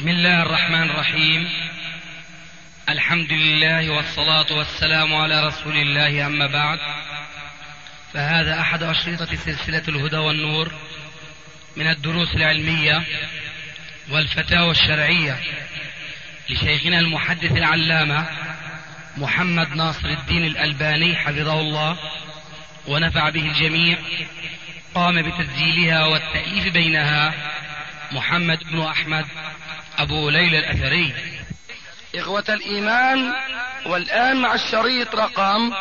بسم الله الرحمن الرحيم. الحمد لله والصلاة والسلام على رسول الله، أما بعد، فهذا أحد أشرطة سلسلة الهدى والنور من الدروس العلمية والفتاوى الشرعية لشيخنا المحدث العلامة محمد ناصر الدين الألباني حفظه الله ونفع به الجميع. قام بتسجيلها والتأليف بينها محمد بن أحمد أبو ليلى الأثري. إخوة الإيمان، والآن مع الشريط رقم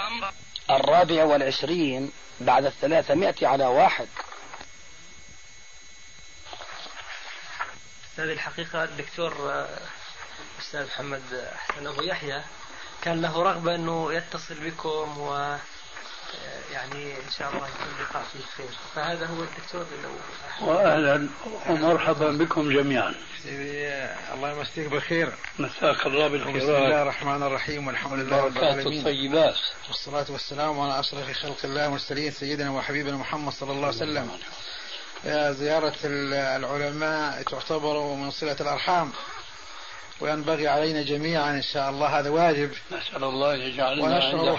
24 بعد 300 على 1. أستاذ الحقيقة الدكتور أستاذ محمد حسن أبو يحيى كان له رغبة أنه يتصل بكم يعني إن شاء الله يكون لقاء فيه خير، فهذا هو الدكتور. وأهلا ومرحبا بكم جميعا. الله يمسيك بالخير. مساك الله بالخير. بسم الله الرحمن الرحيم، والحمد لله رب العالمين، الطيبات، والصلاة والسلام على أشرف خلق الله المرسلين سيدنا وحبيبنا محمد صلى الله عليه وسلم. زيارة العلماء تعتبر من صلة الأرحام، وينبغي علينا جميعا إن شاء الله، هذا واجب. نسأل الله يجعلنا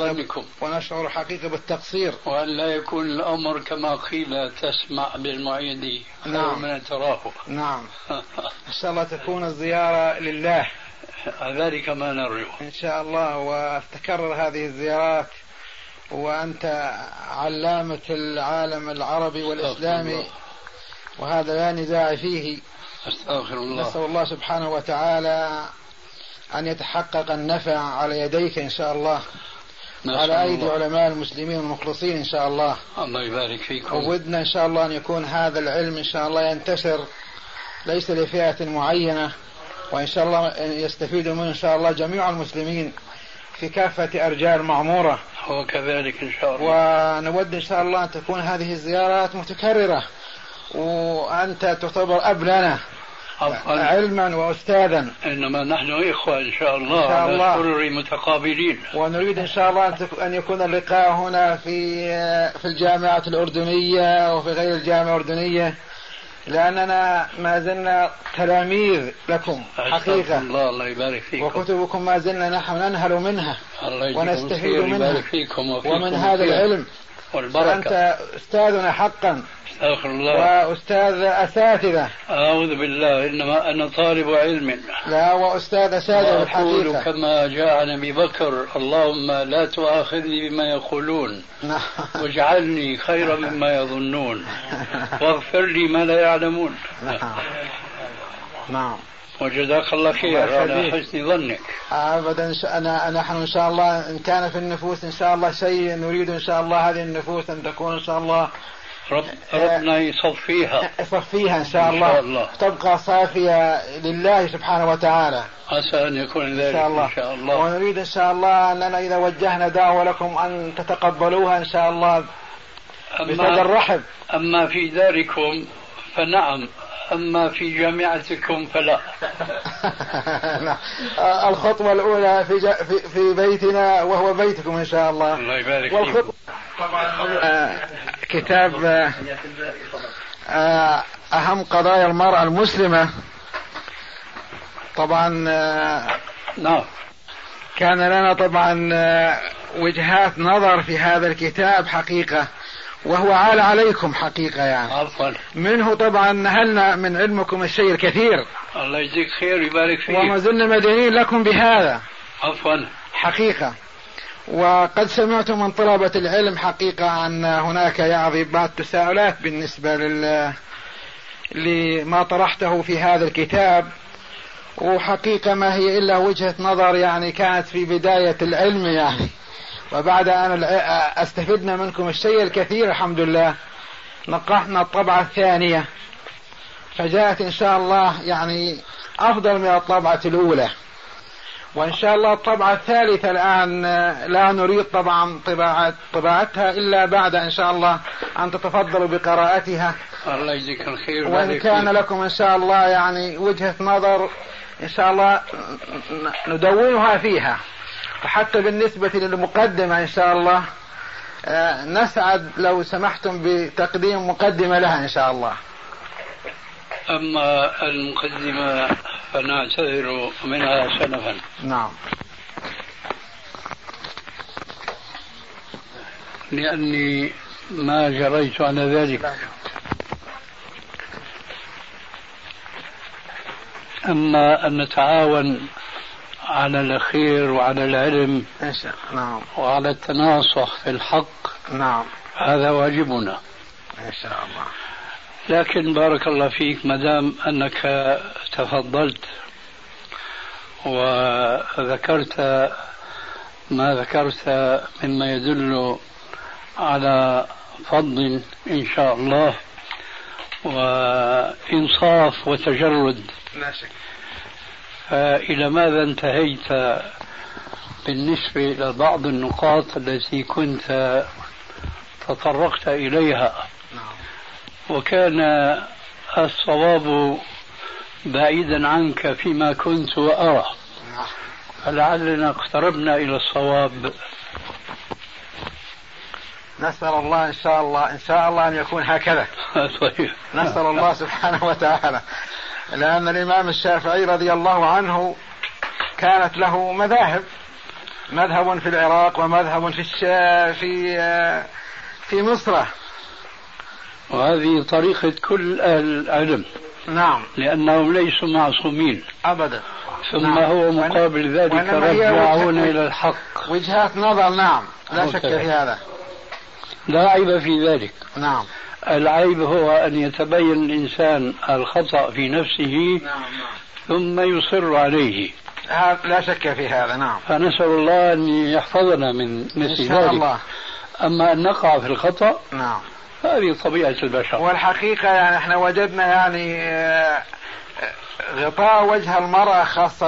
ونشعر حقيقة بالتقصير، وأن لا يكون الأمر كما قيل تسمع بالمعيد خير من تراه. نعم. إن شاء الله تكون الزيارة لله، ذلك ما نرجو إن شاء الله، وتكرر هذه الزيارات، وأنت علامة العالم العربي والإسلامي، وهذا لا نزاع فيه. أستغفر الله. نسأل الله سبحانه وتعالى أن يتحقق النفع على يديك إن شاء الله، على أيدي علماء المسلمين المخلصين إن شاء الله. الله يبارك فيكم. وودنا إن شاء الله أن يكون هذا العلم إن شاء الله ينتشر، ليس لفئة معينة، وإن شاء الله يستفيد منه إن شاء الله جميع المسلمين في كافة أرجاء المعمورة. وكذلك إن شاء الله. ونود إن شاء الله أن تكون هذه الزيارات متكررة، وأنت تعتبر أب لنا علما وأستاذا. إنما نحن إخوة إن شاء الله على سرر متقابلين، ونريد إن شاء الله أن يكون اللقاء هنا في الجامعة الأردنية وفي غير الجامعة الأردنية، لأننا ما زلنا تلاميذ لكم حقيقة. الله يبارك فيكم. وكتبكم ما زلنا نحن ننهل منها ونستفيد منها ومن هذا العلم والبركة. أنت أستاذنا حقا. أستغفر الله. وأستاذ أساتذة. أعوذ بالله، إنما أنا طالب علم. لا، وأستاذ أساتذة بالحقيقة. أقول كما جاء عن أبي بكر: اللهم لا تؤاخذني بما يقولون واجعلني خيرا مما يظنون واغفر لي ما لا يعلمون. نعم. وجزاك الله خير على حسن ظنك. أبدا. نحن إن شاء الله إن كان في النفوس إن شاء الله شيء نريد إن شاء الله هذه النفوس أن تكون إن شاء الله ربنا يصفيها إن شاء الله تبقى صافية لله سبحانه وتعالى. عسى أن يكون ذلك إن شاء الله. ونريد إن شاء الله أننا إذا وجهنا دعوة لكم أن تتقبلوها إن شاء الله بصدر الرحب. أما في داركم فنعم، أما في جامعتكم فلا. الخطوة الأولى في بيتنا وهو بيتكم إن شاء الله. الله يبارك فيكم. طبعا كتاب أهم قضايا المرأة المسلمة. طبعا نعم، كان لنا طبعا وجهات نظر في هذا الكتاب حقيقة، وهو عال عليكم حقيقة يعني. عفوا. منه طبعا نهلنا من علمكم الشيء الكثير. الله يجزيك خير ويبارك فيك. وما زلنا مدينين لكم بهذا. عفوا. حقيقة. وقد سمعت من طلبة العلم حقيقة أن هناك يعني بعض التساؤلات بالنسبة لما طرحته في هذا الكتاب، وحقيقة ما هي إلا وجهة نظر يعني كانت في بداية العلم يعني، وبعد أن استفدنا منكم الشيء الكثير الحمد لله نقحنا الطبعة الثانية، فجاءت إن شاء الله يعني أفضل من الطبعة الأولى، وإن شاء الله الطبعة الثالثة الآن لا نريد طبعا طباعتها إلا بعد إن شاء الله أن تتفضلوا بقراءتها. الله يجزيك الخير. وإن كان لكم إن شاء الله يعني وجهة نظر إن شاء الله ندونها فيها، وحتى بالنسبة للمقدمة إن شاء الله نسعد لو سمحتم بتقديم مقدمة لها إن شاء الله. أما المقدمة فنعتذر منها سلفا. نعم. لأني ما جريت على ذلك. أما أن نتعاون على الخير وعلى العلم نعم وعلى التناصح في الحق، نعم، هذا واجبنا إن شاء الله. لكن بارك الله فيك مدام أنك تفضلت وذكرت ما ذكرت مما يدل على فضل إن شاء الله وإنصاف وتجرد، لا شك. فإلى ماذا انتهيت بالنسبة إلى بعض النقاط التي كنت تطرقت إليها؟ وكان الصواب بعيدا عنك فيما كنت وأرى، فلعلنا اقتربنا إلى الصواب. نسأل الله إن شاء الله أن يكون هكذا. طيب. نسأل الله سبحانه وتعالى، لأن الإمام الشافعي رضي الله عنه كانت له مذاهب، مذهب في العراق ومذهب في مصر، وهذه طريقة كل أهل العلم. نعم، لأنهم ليسوا معصومين أبدا. ثم نعم. هو مقابل ذلك رجعون إلى الحق. وجهات نظر، نعم، لا شك في هذا، لا عيب في ذلك. نعم. العيب هو أن يتبين الإنسان الخطأ في نفسه، نعم. ثم يصر عليه، لا شك في هذا. نعم. فنسأل الله أن يحفظنا من مثل إن شاء ذلك. الله. أما أن نقع في الخطأ، نعم، هذه طبيعة البشر. والحقيقة يعني احنا وجدنا يعني غطاء وجه المرأة خاصة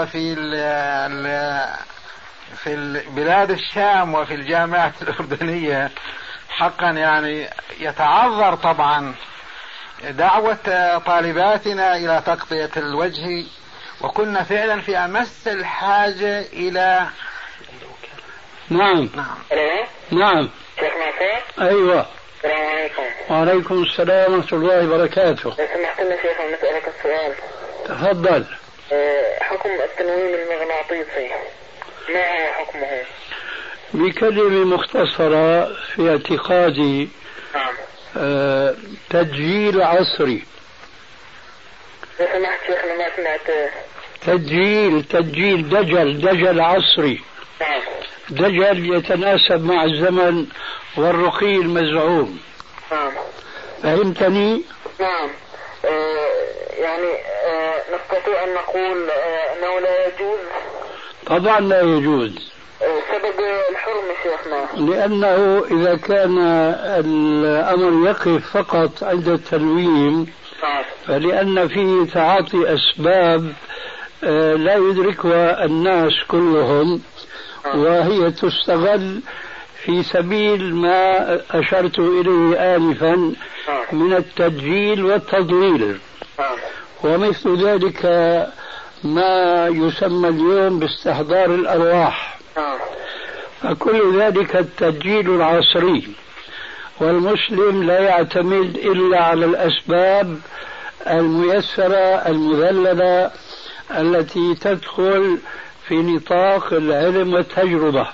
في بلاد الشام وفي الجامعات الأردنية حقا يعني يتعذر طبعا دعوة طالباتنا إلى تغطية الوجه، وكنا فعلا في أمس الحاجة إلى. نعم. نعم. نعم. أيوة. السلام عليكم. وعليكم السلام ورحمة الله وبركاته. لو سمحت لنا شيخ نسألك السؤال. تفضل. حكم التنويم المغناطيسي ما هو حكمه؟ بكلمة مختصرة في اعتقادي، تسجيل عصري. لو سمحت شيخنا ما سمعت. تسجيل دجل عصري. نعم. دجل يتناسب مع الزمن والرقي المزعوم. نعم. فهمتني؟ نعم. يعني نستطيع أن نقول أنه لا يجوز؟ طبعا لا يجوز. سبب الحرمة شيخنا؟ لأنه إذا كان الأمر يقف فقط عند التنويم، فلأن فيه تعاطي أسباب لا يدركها الناس كلهم، وهي تستغل في سبيل ما أشرت إليه آنفا من التدجيل والتضليل، ومثل ذلك ما يسمى اليوم باستحضار الأرواح، فكل ذلك التدجيل العصري. والمسلم لا يعتمد إلا على الأسباب الميسرة المذللة التي تدخل في نطاق العلم والتجربة.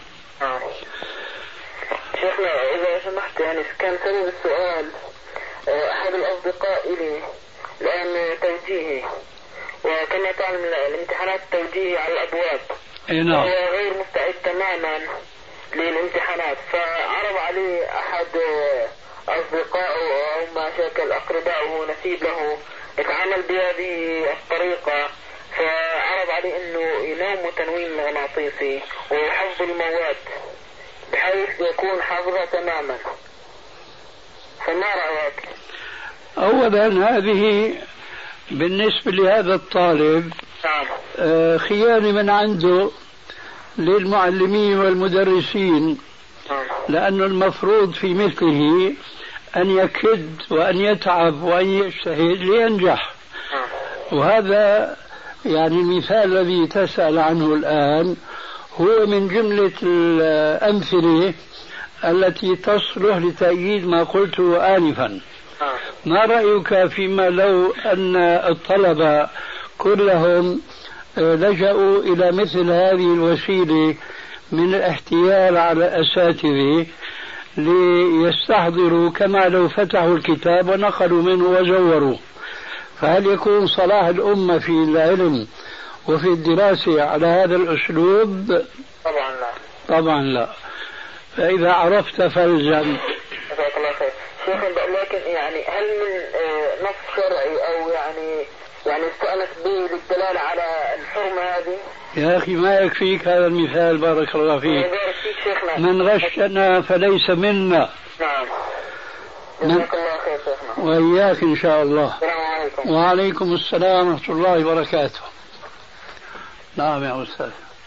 شيخنا إذا سمحت يعني كان سبب السؤال أحد الأصدقاء إلي الآن توجيهي، وكما تعلم الامتحانات التوجيهي على الأبواب، وهو غير مستعد تماما للامتحانات، فعرض عليه أحد أصدقائه أو ما شكل أقربائه نسيب له يتعامل بهذه الطريقة، فعرض عليه أنه ينام تنويم مغناطيسي ويحفظ المواد بحيث يكون حافظها تماما، فما رأيك؟ أولا هذه بالنسبة لهذا الطالب خيانة من عنده للمعلمين والمدرسين، لأن المفروض في مثله أن يكد وأن يتعب وأن يجتهد لينجح. وهذا يعني المثال الذي تسأل عنه الآن هو من جملة الأمثلة التي تصلح لتأييد ما قلته آنفا. ما رأيك فيما لو أن الطلبة كلهم لجأوا إلى مثل هذه الوسيلة من الاحتيال على الأساتذة ليستحضروا كما لو فتحوا الكتاب ونقلوا منه وزوروا. فهل يكون صلاح الأمة في العلم وفي الدراسة على هذا الأسلوب؟ طبعا لا. طبعا لا. فإذا عرفت فالزم. جزاك الله خير. شيخ لكن يعني هل من نص شرعي أو يعني استأنس به للدلالة على الحرمة هذه؟ يا أخي ما يكفيك هذا المثال، بارك الله فيك. من غشنا فليس منا. نعم. جزاك الله خير شيخنا. وإياك إن شاء الله. السلام عليكم. وعليكم السلام ورحمة الله وبركاته. نعم يا أستاذ.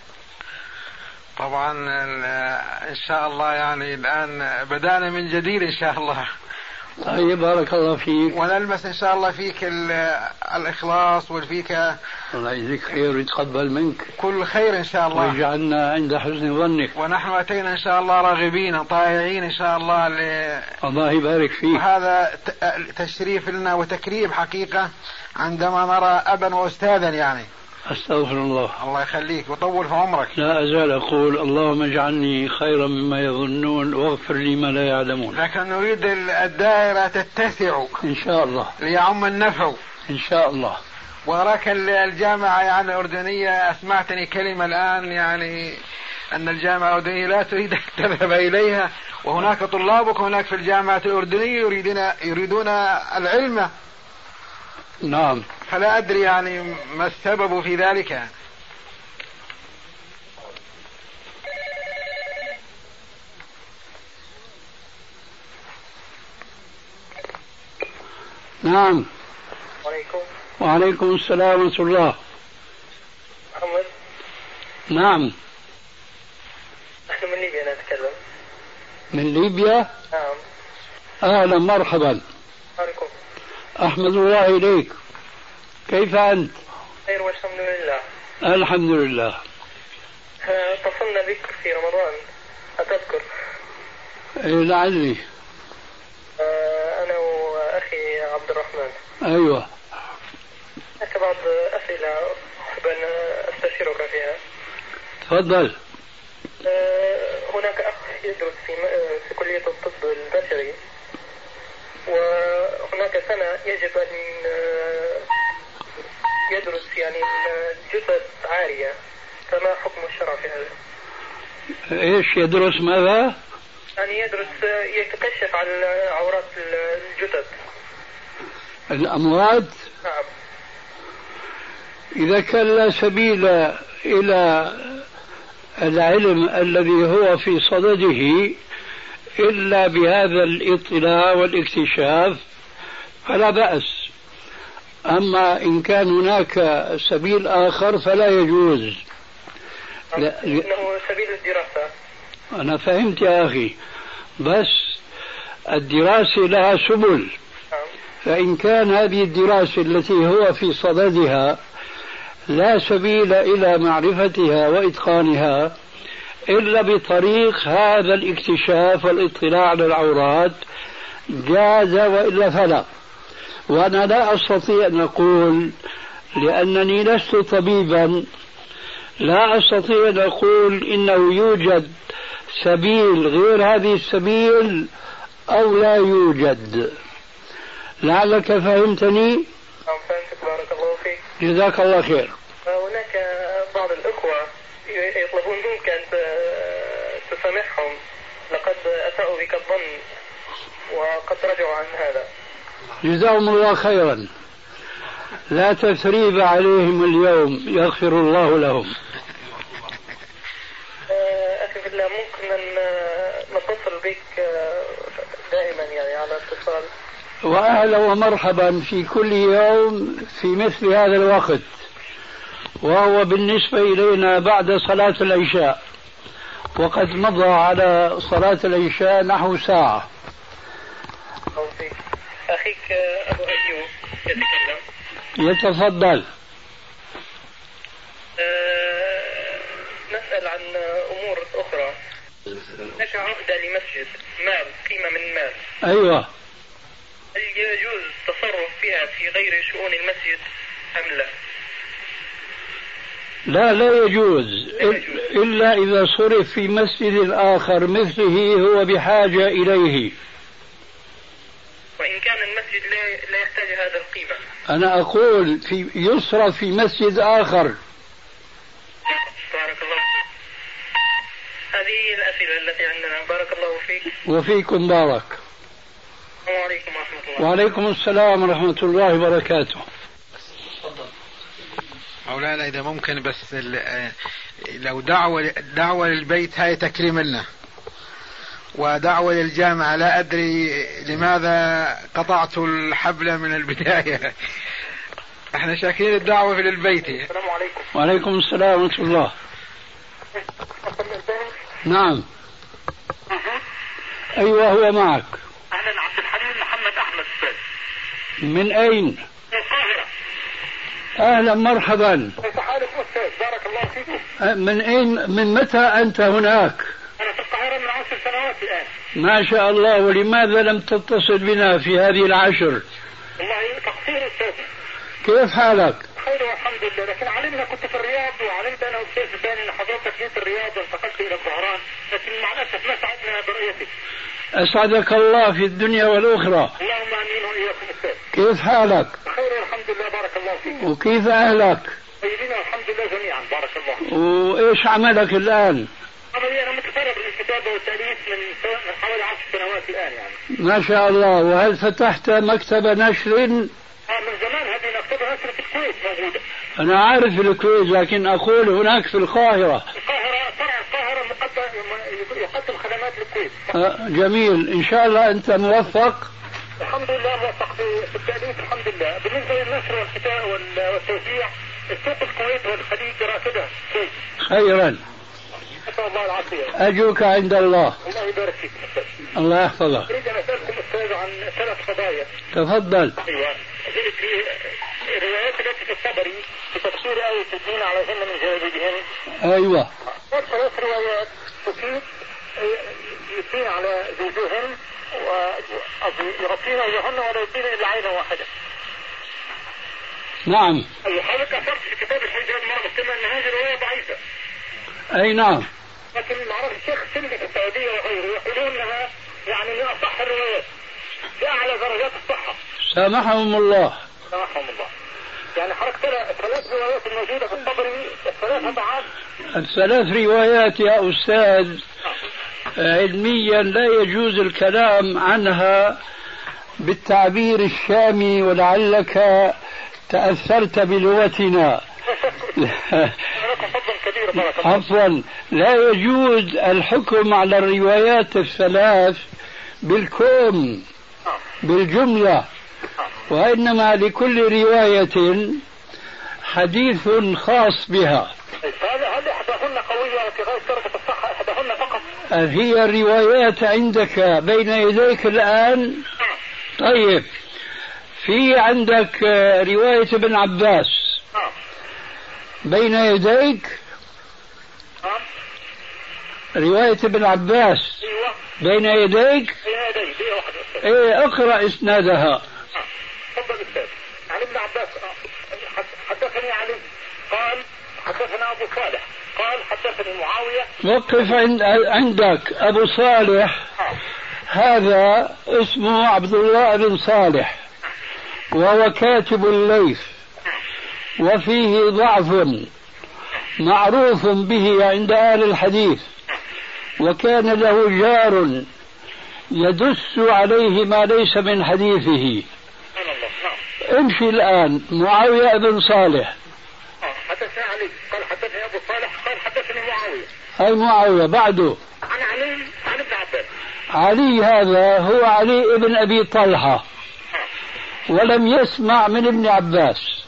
طبعا إن شاء الله يعني الآن بدأنا من جديد إن شاء الله. طيب بارك الله فيك. ونلمس إن شاء الله فيك الإخلاص والفيك الله يجزيك خير ويتقبل منك كل خير إن شاء الله، ويجعلنا عند حسن ظنك. ونحن أتينا إن شاء الله راغبين طائعين إن شاء الله الله يبارك فيك. وهذا تشريف لنا وتكريم حقيقة عندما نرى أبا وأستاذا يعني. أستغفر الله. الله يخليك وطول في عمرك. لا أزال أقول اللهم اجعلني خيرا مما يظنون واغفر لي ما لا يعلمون. لكن نريد الدائرة تتسع إن شاء الله ليعم النفع إن شاء الله. وراك الجامعة يعني الأردنية أسمعتني كلمة الآن يعني أن الجامعة الأردنية لا تريد أن تذهب إليها، وهناك طلابك هناك في الجامعة الأردنية يريدون العلم. نعم. فلا أدري يعني ما السبب في ذلك. نعم. عليكم. وعليكم السلام ورحمة الله. محمد. نعم. نحن من ليبيا نتكلم. من ليبيا؟ نعم. أهلا مرحبا. عليكم. أحمد الله إليك. كيف أنت؟ خير والحمد لله. الحمد لله. اتصلنا بك في رمضان أتذكر؟ لعلي. أنا وأخي عبد الرحمن. أيوة. لك بعض أسئلة أحب أن أستشيرك فيها. تفضل. هناك أخ يدرس في كلية الطب البشري، وهناك سنة يجب أن يدرس يعني جثث عارية، فما حكم الشرع في هذا؟ إيش يدرس ماذا؟ يعني يدرس يتكشف عن عورات الجثث الأموات. نعم. إذا كان لا سبيل إلى العلم الذي هو في صدده إلا بهذا الاطلاع والاكتشاف فلا بأس. أما إن كان هناك سبيل آخر فلا يجوز. إنه سبيل الدراسة. أنا فهمت يا أخي، بس الدراسة لها سبل. فإن كان هذه الدراسة التي هو في صددها لا سبيل إلى معرفتها وإتقانها إلا بطريق هذا الاكتشاف والاطلاع على العورات جاز، وإلا فلا. وأنا لا أستطيع أن أقول، لأنني لست طبيبا، لا أستطيع أن أقول إنه يوجد سبيل غير هذه السبيل أو لا يوجد. لعلك فهمتني؟ نعم فهمتك، بارك الله فيك. جزاك الله خير. هناك بعض الأخوة يطلبون منك أن تسامحهم، لقد أساءوا بك الظن وقد رجعوا عن هذا. جزاهم الله خيرا، لا تثريب عليهم اليوم، يغفر الله لهم. أخي بالله ممكن أن نتصل بك دائما يعني على اتصال. وأهلا ومرحبا في كل يوم في مثل هذا الوقت، وهو بالنسبة إلينا بعد صلاة العشاء، وقد مضى على صلاة العشاء نحو ساعة. أخيك أبو أيوب يتكلم. يتفضل. نسأل عن أمور أخرى. لك عقدة لمسجد مال، قيمة من مال. أيوة. هل يجوز التصرف فيها في غير شؤون المسجد أم لا؟ لا يجوز إلا إذا صرف في مسجد آخر مثله هو بحاجة إليه. وإن كان المسجد لا يحتاج هذا القيمة. أنا أقول يصرف في مسجد آخر. بارك الله فيك. هذه الأسئلة التي عندنا. بارك الله فيك. وفيكم بارك. السلام عليكم ورحمة الله. وعليكم السلام ورحمة الله وبركاته. مولانا إذا ممكن بس لو دعوة للبيت هاي تكريم لنا، ودعوة للجامعة لا أدري لماذا قطعت الحبل من البداية. احنا شاكرين الدعوة للبيت. السلام عليكم. وعليكم السلام ورحمة الله. نعم. أيوة هو معك. أهلا عبد الحليم محمد أحمد. من أين؟ من القاهرة. أهلا مرحبا. كيف حالك أستاذ؟ بارك الله فيكم. من أين؟ من متى أنت هناك؟ أنا في القاهرة من 10 سنوات الآن. ما شاء الله. ولماذا لم تتصل بنا في هذه العشر؟ والله تقصير أستاذ. كيف حالك؟ خير والحمد لله، لكن علمنا كنت في الرياض، وعلمت أنا أستاذ ثاني أن حضرتك جيت الرياض وانتقلت إلى الظهران، لكن مع الأسف ما سعدنا برؤيتك. أسعدك الله في الدنيا والأخرى. اللهم آمين وإياكم أستاذ. كيف حالك؟ خير والحمد لله بارك الله فيك. وكيف أهلك؟ طيبين والحمد لله جميعا بارك الله. وإيش عملك الآن؟ عملي أنا متفرغ للكتابة والتأليف من حوالي 10 سنوات الآن يعني. ما شاء الله. وهل فتحت مكتب نشر؟ من زمان هذه مكتبة نشر في الكويت موجودة. أنا عارف الكويت، لكن أقول هناك في القاهرة. فرع القاهرة يقدم خدمات للكويت. جميل. إن شاء الله أنت موفق. الحمد لله موفق في التأليف الحمد لله. بالنسبة للنشر والكتاب والتوزيع السوق الكويت والخليج راكدة شيء. خيرا. نسأل الله العافية. أجوك عند الله. الله يبارك فيك أستاذ. الله يحفظك. أريد أن أسألكم أستاذ عن 3 قضايا. تفضل. أيوة. في الروايات التي في الطبري في تفسير آية الدين عليهن من جلابيبهن. أيوة. 3 روايات يثين على زوجهن ويغطين وجههن ولا يثين إلا عينا واحدة. نعم. أي حضرتك أثرت في كتاب الحجاب مرة مسلمة أن هذه الرواية ضعيفة. أي نعم. لكن معرفة الشيخ سندي في السعودية وغيره يقولون أنها يعني من أصح الروايات بأعلى درجات الصحة. سامحهم الله. سامحهم الله. يعني حضرتك ترى 3 روايات الموجودة في الطبري 3 ضعاف. 3 روايات يا أستاذ علميا لا يجوز الكلام عنها بالتعبير الشامي، ولعلك تأثرت بلغتنا. عفوا. لا يجوز الحكم على الروايات ال3 بالكون بالجملة، وإنما لكل رواية حديث خاص بها. هل إحداهن قوية في غاية درجة الصحة؟ إحداهن فقط؟ هي الروايات عندك بين يديك الآن؟ طيب. في عندك رواية ابن عباس بين يديك؟ رواية ابن عباس بين يديك؟ ايه اقرأ اسنادها. تفضل استاذ. عن ابن عباس حدثني علي قال حدثنا ابو صالح قال حدثني معاوية. وقف عندك ابو صالح هذا اسمه عبد الله بن صالح، وهو كاتب الليث، وفيه ضعف معروف به عند أهل الحديث، وكان له جار يدس عليه ما ليس من حديثه. امشي الآن. معاوية بن صالح. حدثنا علي قال حدثني أبو صالح قال حدثني معاوية. هاي معاوية بعده. عن علي عن ابن عباس. علي هذا هو علي ابن أبي طلحة، ولم يسمع من ابن عباس.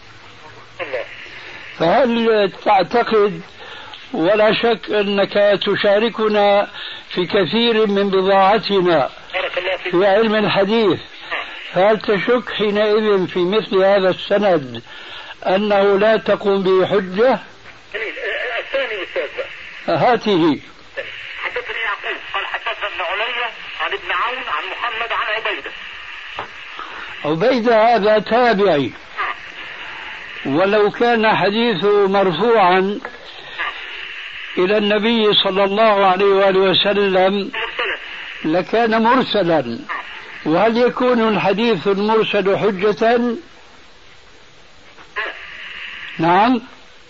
فهل تعتقد، ولا شك أنك تشاركنا في كثير من بضاعتنا في علم الحديث، فهل تشك حينئذ في مثل هذا السند أنه لا تقوم به حجة؟ الثاني أستاذ هاته. حدثني يعقوب قال حدثنا ابن علية عن ابن عون عن محمد عن عبيدة. عبيدة هذا تابعي، ولو كان حديثه مرفوعا إلى النبي صلى الله عليه وآله وسلم لكان مرسلا. وهل يكون الحديث المرسل حجة؟ نعم.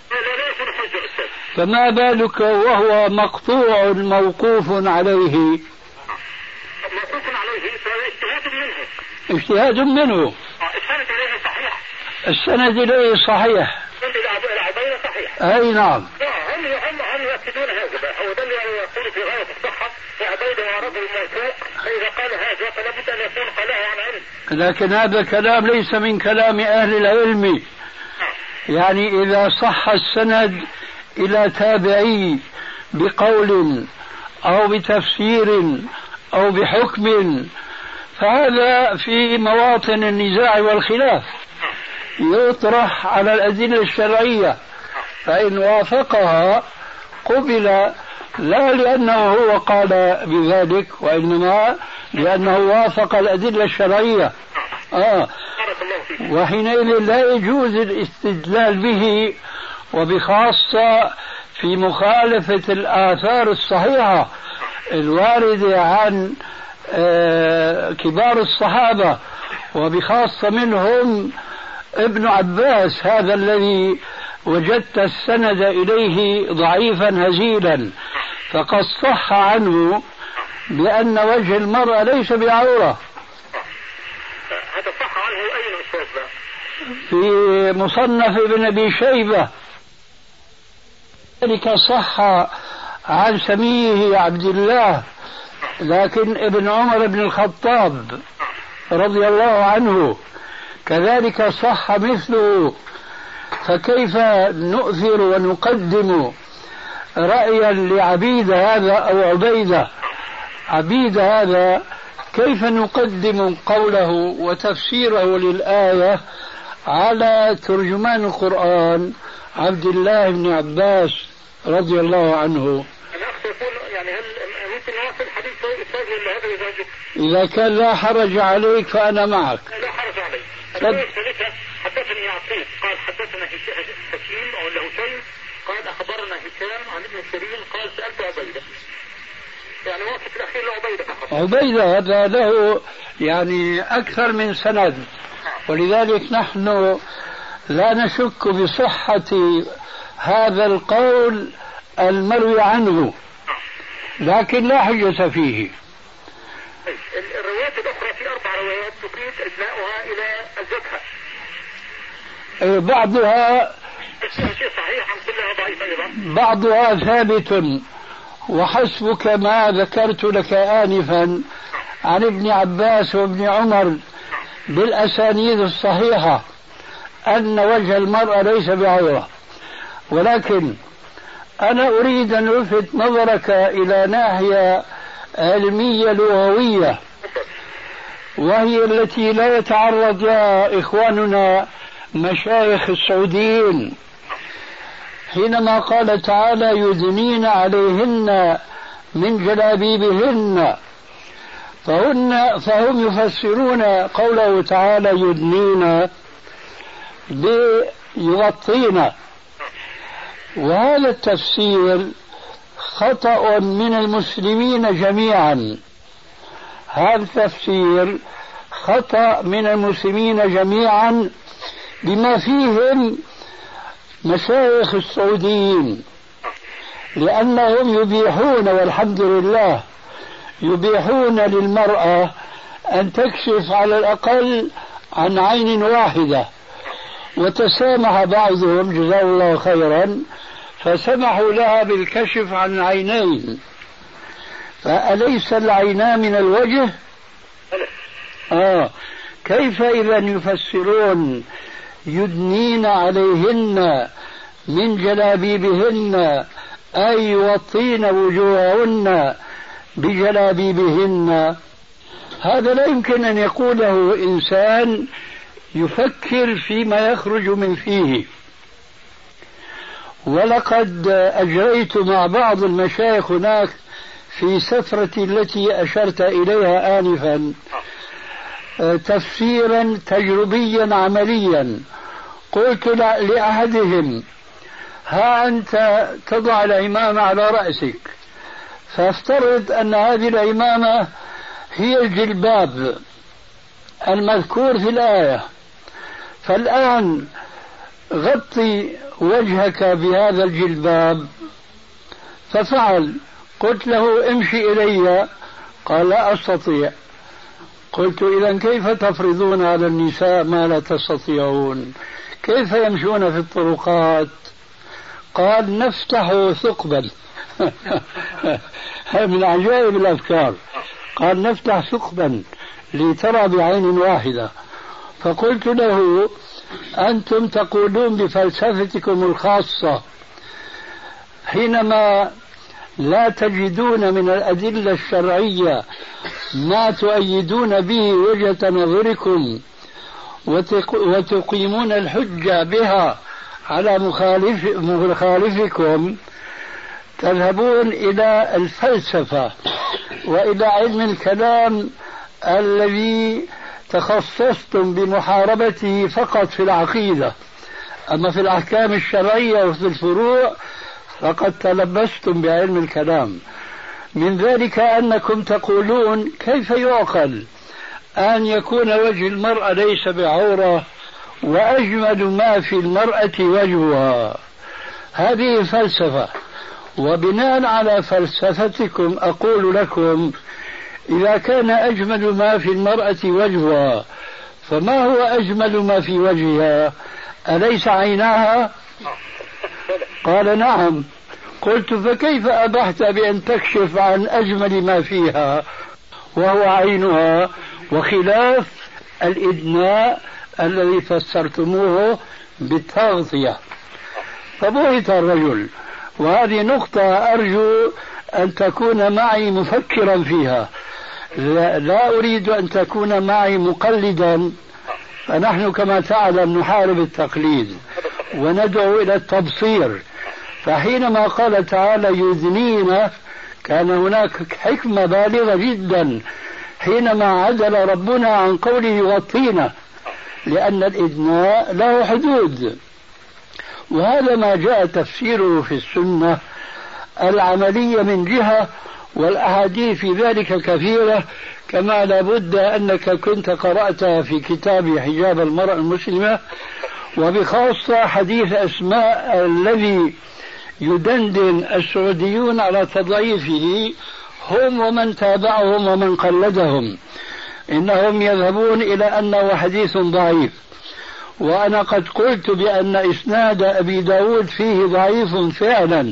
فما بالك وهو مقطوع موقوف عليه؟ موقوف عليه فاجتهاد منه. اجتهاد منه. السند إليه صحيح. السند إليه صحيح. العبيدة صحيح. أي نعم. هم يؤكدون هذا. هو ده اللي يقول في غاية الصحة وعبيدة ورجل موثوق، فإذا قال هذا فلا بد أن يكون قاله عن علم. لكن هذا كلام ليس من كلام أهل العلم. يعني إذا صح السند إلى تابعي بقول أو بتفسير أو بحكم فهذا في مواطن النزاع والخلاف يطرح على الأدلة الشرعية، فإن وافقها قبل، لا لأنه هو قال بذلك وإنما لأنه وافق الأدلة الشرعية. وحينئذ لا يجوز الاستدلال به، وبخاصة في مخالفة الآثار الصحيحة الواردة عن كبار الصحابة، وبخاصة منهم ابن عباس، هذا الذي وجدت السند إليه ضعيفا هزيلا، فقد صح عنه بأن وجه المرأة ليس بعورة. هذا صح عنه أين أستاذ؟ في مصنف ابن أبي شيبة. ذلك صح عن سميه عبد الله، لكن ابن عمر بن الخطاب رضي الله عنه كذلك صح مثله. فكيف نؤثر ونقدم رأيا لعبيد هذا أو عبيدة عبيد هذا، كيف نقدم قوله وتفسيره للآية على ترجمان القرآن عبد الله بن عباس رضي الله عنه؟ يعني هل ممكن نواصل الحديث ولا هذا إذا كان لا حرج عليك فأنا معك. لا حرج عليك. حدثني يعقوب قال حدثنا هشيم أو هشيم قال أخبرنا هشام عن ابن سيرين قال سألت عبيدة، يعني وقت الأخير لعبيدة. عبيدة هذا له يعني أكثر من سند، ولذلك نحن لا نشك بصحة هذا القول المروي عنه، لكن لا حجة فيه. الروايات الأخرى في 4 روايات تفيد إجماعها إلى الجبهة. بعضها صحيح عن كلها ضعيف أيضا. بعضها ثابت، وحسبك ما ذكرت لك آنفا عن ابن عباس وابن عمر بالأسانيد الصحيحة أن وجه المرأة ليس بعورة. ولكن أنا أريد أن ألفت نظرك إلى ناحية علمية لغوية، وهي التي لا يتعرض لها إخواننا مشايخ السعوديين حينما قال تعالى يدنين عليهن من جلابيبهن، فهم يفسرون قوله تعالى يدنين بيغطين، وهذا التفسير خطأ من المسلمين جميعا. هذا التفسير خطأ من المسلمين جميعا بما فيهم مشايخ السعوديين، لأنهم يبيحون والحمد لله يبيحون للمرأة أن تكشف على الأقل عن عين واحدة، وتسامح بعضهم جزاه الله خيرا فسمحوا لها بالكشف عن عينين. فأليس العينان من الوجه؟ كيف إذا يفسرون يدنين عليهن من جلابيبهن أي يوطين وجوههن بجلابيبهن؟ هذا لا يمكن أن يقوله إنسان يفكر فيما يخرج من فيه. ولقد أجريت مع بعض المشايخ هناك في سفرتي التي أشرت إليها آنفا تفسيرا تجربيا عمليا، قلت لأحدهم: ها أنت تضع العمامة على رأسك، فافترض أن هذه العمامة هي الجلباب المذكور في الآية، فالآن غطي وجهك بهذا الجلباب. ففعل. قلت له: امشي إلي. قال: لا أستطيع. قلت: إذن كيف تفرضون على النساء ما لا تستطيعون؟ كيف يمشون في الطرقات؟ قال: نفتح ثقبا. من عجائب الأفكار. قال: نفتح ثقبا لترى بعين واحدة. فقلت له: أنتم تقولون بفلسفتكم الخاصة حينما لا تجدون من الأدلة الشرعية ما تؤيدون به وجهة نظركم وتقيمون الحجة بها على مخالفكم، تذهبون إلى الفلسفة وإلى علم الكلام الذي تخصصتم بمحاربته فقط في العقيدة، أما في الأحكام الشرعية وفي الفروع فقد تلبستم بعلم الكلام. من ذلك أنكم تقولون: كيف يعقل أن يكون وجه المرأة ليس بعورة وأجمل ما في المرأة وجهها؟ هذه فلسفة، وبناء على فلسفتكم أقول لكم: إذا كان أجمل ما في المرأة وجهها، فما هو أجمل ما في وجهها؟ أليس عيناها؟ قال: نعم. قلت: فكيف أبحت بأن تكشف عن أجمل ما فيها وهو عينها، وخلاف الإدناء الذي فسرتموه بالتغطية؟ فبهت الرجل. وهذه نقطة أرجو أن تكون معي مفكرا فيها، لا أريد أن تكون معي مقلدا، فنحن كما تعلم نحارب التقليد وندعو إلى التبصير. فحينما قال تعالى: يدنين، كان هناك حكمة بالغة جدا حينما عدل ربنا عن قوله يغطينا، لأن الإدناء له حدود، وهذا ما جاء تفسيره في السنة العملية من جهة، والأحاديث في ذلك كثيرة، كما لابد أنك كنت قرأت في كتاب حجاب المرأة المسلمة، وبخاصة حديث أسماء الذي يدندن السعوديون على تضعيفه هم ومن تابعهم ومن قلدهم، إنهم يذهبون إلى أنه حديث ضعيف. وأنا قد قلت بأن إسناد أبي داود فيه ضعيف فعلا،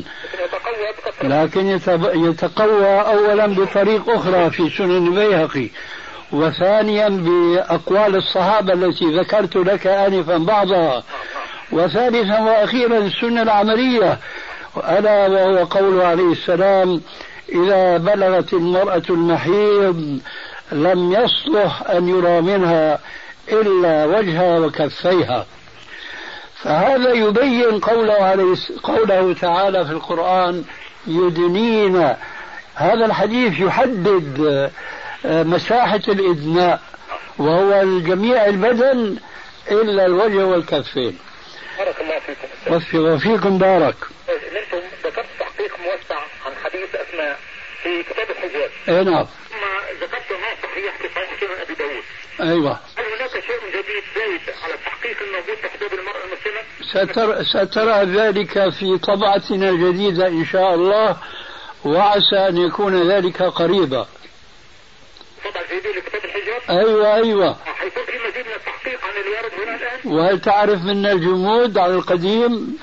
لكن يتقوى أولا بطريق أخرى في سنن البيهقي، وثانيا بأقوال الصحابة التي ذكرت لك آنفا بعضها، وثالثا وأخيرا السنة العملية، ألا وهو قوله عليه السلام: إذا بلغت المرأة المحيض لم يصلح أن يرى منها إلا وجهها وكفيها. فهذا يبين قوله تعالى في القرآن: يدنين. هذا الحديث يحدد مساحة الإدناء، وهو الجميع البدن إلا الوجه والكفين. بارك الله فيكم. وفيكم بارك. انتم ذكرت تحقيق موسع عن حديث أسماء في كتاب الحجاب. نعم. ثم ذكرت ما صحيح في صحيح سنن أبي داود. أيوة. هل هناك شيء جديد زايد على التحقيق الموجود في حجاب المرأة المسلمة؟ سترى ذلك في طبعتنا الجديدة إن شاء الله، وعسى أن يكون ذلك قريبا. طبعا جديد لكتاب الحجاب؟ أيوة. حيكون في مزيد من التحقيق عن اللي يرد هنا الآن؟ وهل تعرف منا الجمود على القديم؟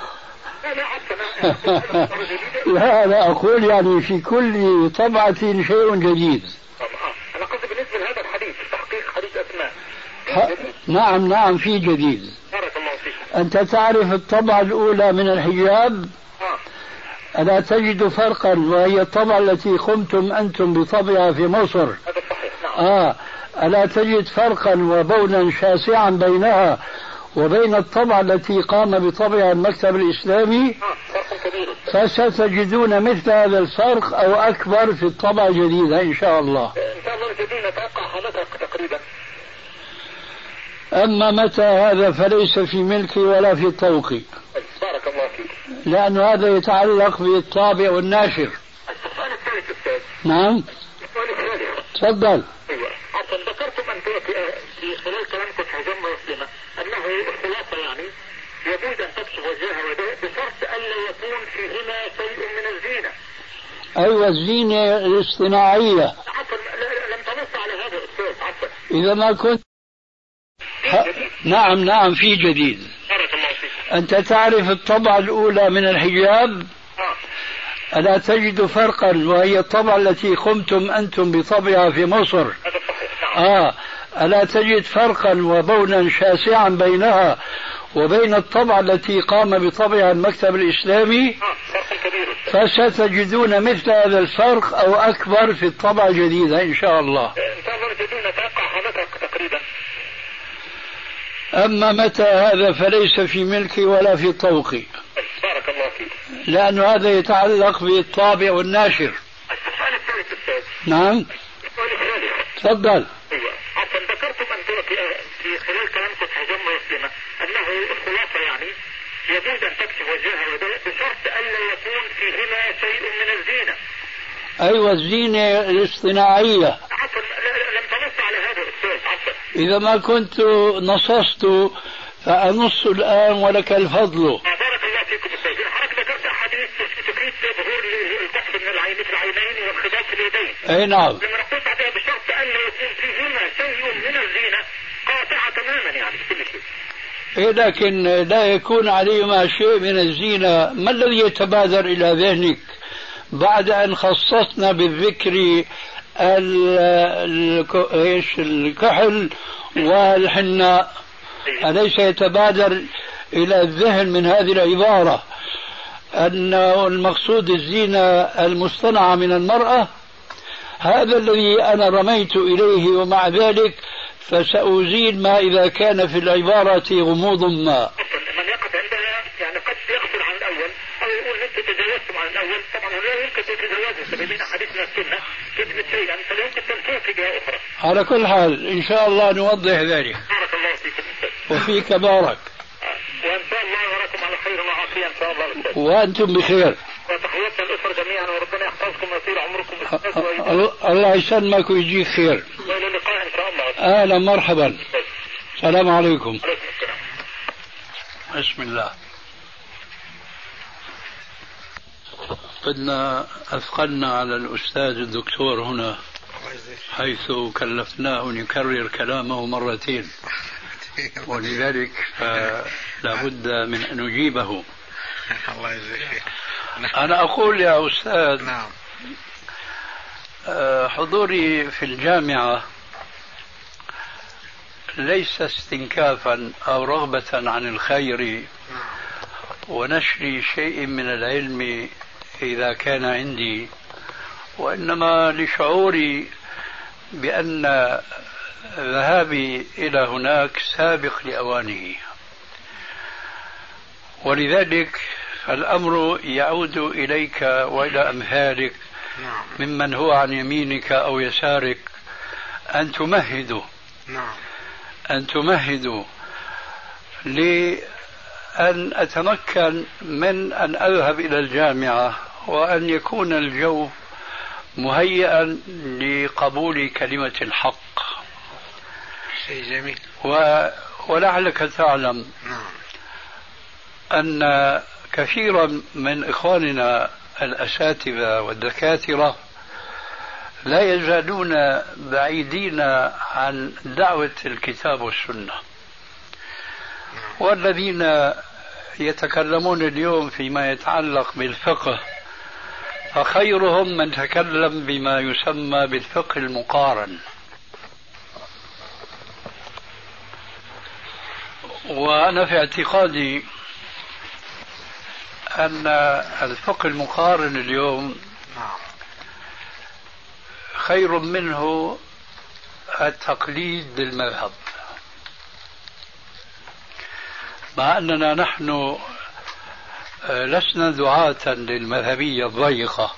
لا أقول يعني في كل طبعة شيء جديد. أنا قصدي بالنسبة لهذا الحديث، تحقيق حديث أسماء. نعم في جديد. بارك الله فيك. أنت تعرف الطبعة الأولى من الحجاب؟ ألا تجد فرقا، وهي الطبعة التي قمتم أنتم بطبعها في مصر. هذا صحيح. نعم. ألا تجد فرقا وبونا شاسعا بينها وبين الطبعة التي قام بطبعها المكتب الإسلامي؟ فستجدون مثل هذا الفرق أو أكبر في الطبعة الجديدة إن شاء الله. إن شاء الله الجديد نتوقع حالتها تقريبا. أما متى هذا فليس في ملكي ولا في طوقي. بارك الله فيك. لأن هذا يتعلق بالطابع والناشر. السؤال الثالث أستاذ. نعم. السؤال الثالث. تفضل. أيوة. عفوا ذكرتم أن في خلال كلامكم في جملة مسلمة أنه الخلاصة يعني يجوز أن تكشف وجهها ويدها بشرط ألا يكون فيهما شيء من الزينة. أيوة الزينة الاصطناعية. عفوا لم تنص على هذا أستاذ. عفوا. إذا ما كنت نعم في جديد. بارك الله فيك. أنت تعرف الطبعة الأولى من الحجاب؟ ألا تجد فرقا وهي الطبعة التي قمتم أنتم بطبعها في مصر؟ ألا تجد فرقا وبونا شاسعا بينها وبين الطبعة التي قام بطبعها المكتب الإسلامي؟ فستجدون مثل هذا الفرق أو أكبر في الطبعة الجديدة إن شاء الله. أما متى هذا فليس في ملكي ولا في طوقي. بارك الله فيك. لأن هذا يتعلق بالطابع والناشر. السؤال الثالث أستاذ. نعم. السؤال الثالث. تفضل. أيوة. عفوا ذكرتم أن في خلال كلامكم في جملة مسلمة أنه الخلاصة يعني يجوز أن تكشف وجهها ويدها بشرط ألا يكون فيهما شيء من الزينة. أيوة الزينة الاصطناعية. عفوا لم تنص على هذا أستاذ. عفوا. إذا ما كنت نصصت فأنص الآن ولك الفضل. بارك الله فيكم أستاذ. حضرتك ذكرت أحاديث تفيد ظهور الكحف من العين في العينين والخداع في اليدين. أي نعم. لما نقول بعدها بشرط ألا يكون فيهما شيء من الزينة قاطعة تماما يعني في كل شيء. إيه لكن لا يكون عليهما شيء من الزينة. ما الذي يتبادر إلى ذهنك بعد أن خصصنا بالذكر الكحل والحناء؟ أليس يتبادر إلى الذهن من هذه العبارة أن المقصود الزينة المصطنعة من المرأة؟ هذا الذي أنا رميت إليه، ومع ذلك فسأزيل ما إذا كان في العبارة غموض ما. من يقف عندها يعني قد يغفل عن الأول أو يقول أنت تجاوزتم عن الأول. طبعا لا يمكن تتجاوزه بين حديثنا السنة تثبت شيئا فلا يمكن تنفوه في جهة أخرى. على كل حال إن شاء الله نوضح ذلك. بارك الله فيكم. وفيك بارك. وإن شاء الله وراكم على خير وعافية إن شاء الله. وأنتم بخير. وتحياتنا الأسرة جميعا وربنا يحفظكم ويطيل عمركم. الله يسلمك ويجيك خير. وإلى اللقاء إن شاء الله. أهلا مرحبا. السلام عليكم. بسم الله. قدنا أثقلنا على الأستاذ الدكتور هنا حيث كلفناه أن يكرر كلامه مرتين، ولذلك فلا بد من أن نجيبه. الله يجزيك. أنا أقول يا أستاذ، حضوري في الجامعة ليس استنكافا أو رغبة عن الخير ونشر شيء من العلم إذا كان عندي، وإنما لشعوري بأن ذهابي إلى هناك سابق لأوانه، ولذلك فالأمر يعود إليك وإلى أمثالك ممن هو عن يمينك أو يسارك أن تمهدوا لأن أتمكن من أن أذهب إلى الجامعة وأن يكون الجو مهيئا لقبول كلمة الحق. شيء جميل. ولعلك تعلم أن كثيرا من إخواننا الأساتذة والدكاترة لا يزالون بعيدين عن دعوة الكتاب والسنة، والذين يتكلمون اليوم فيما يتعلق بالفقه فخيرهم من تكلم بما يسمى بالفقه المقارن. وأنا في اعتقادي أن الفقه المقارن اليوم خير منه التقليد بالمذهب، مع أننا نحن لسنا دعاة للمذهبية الضيقة،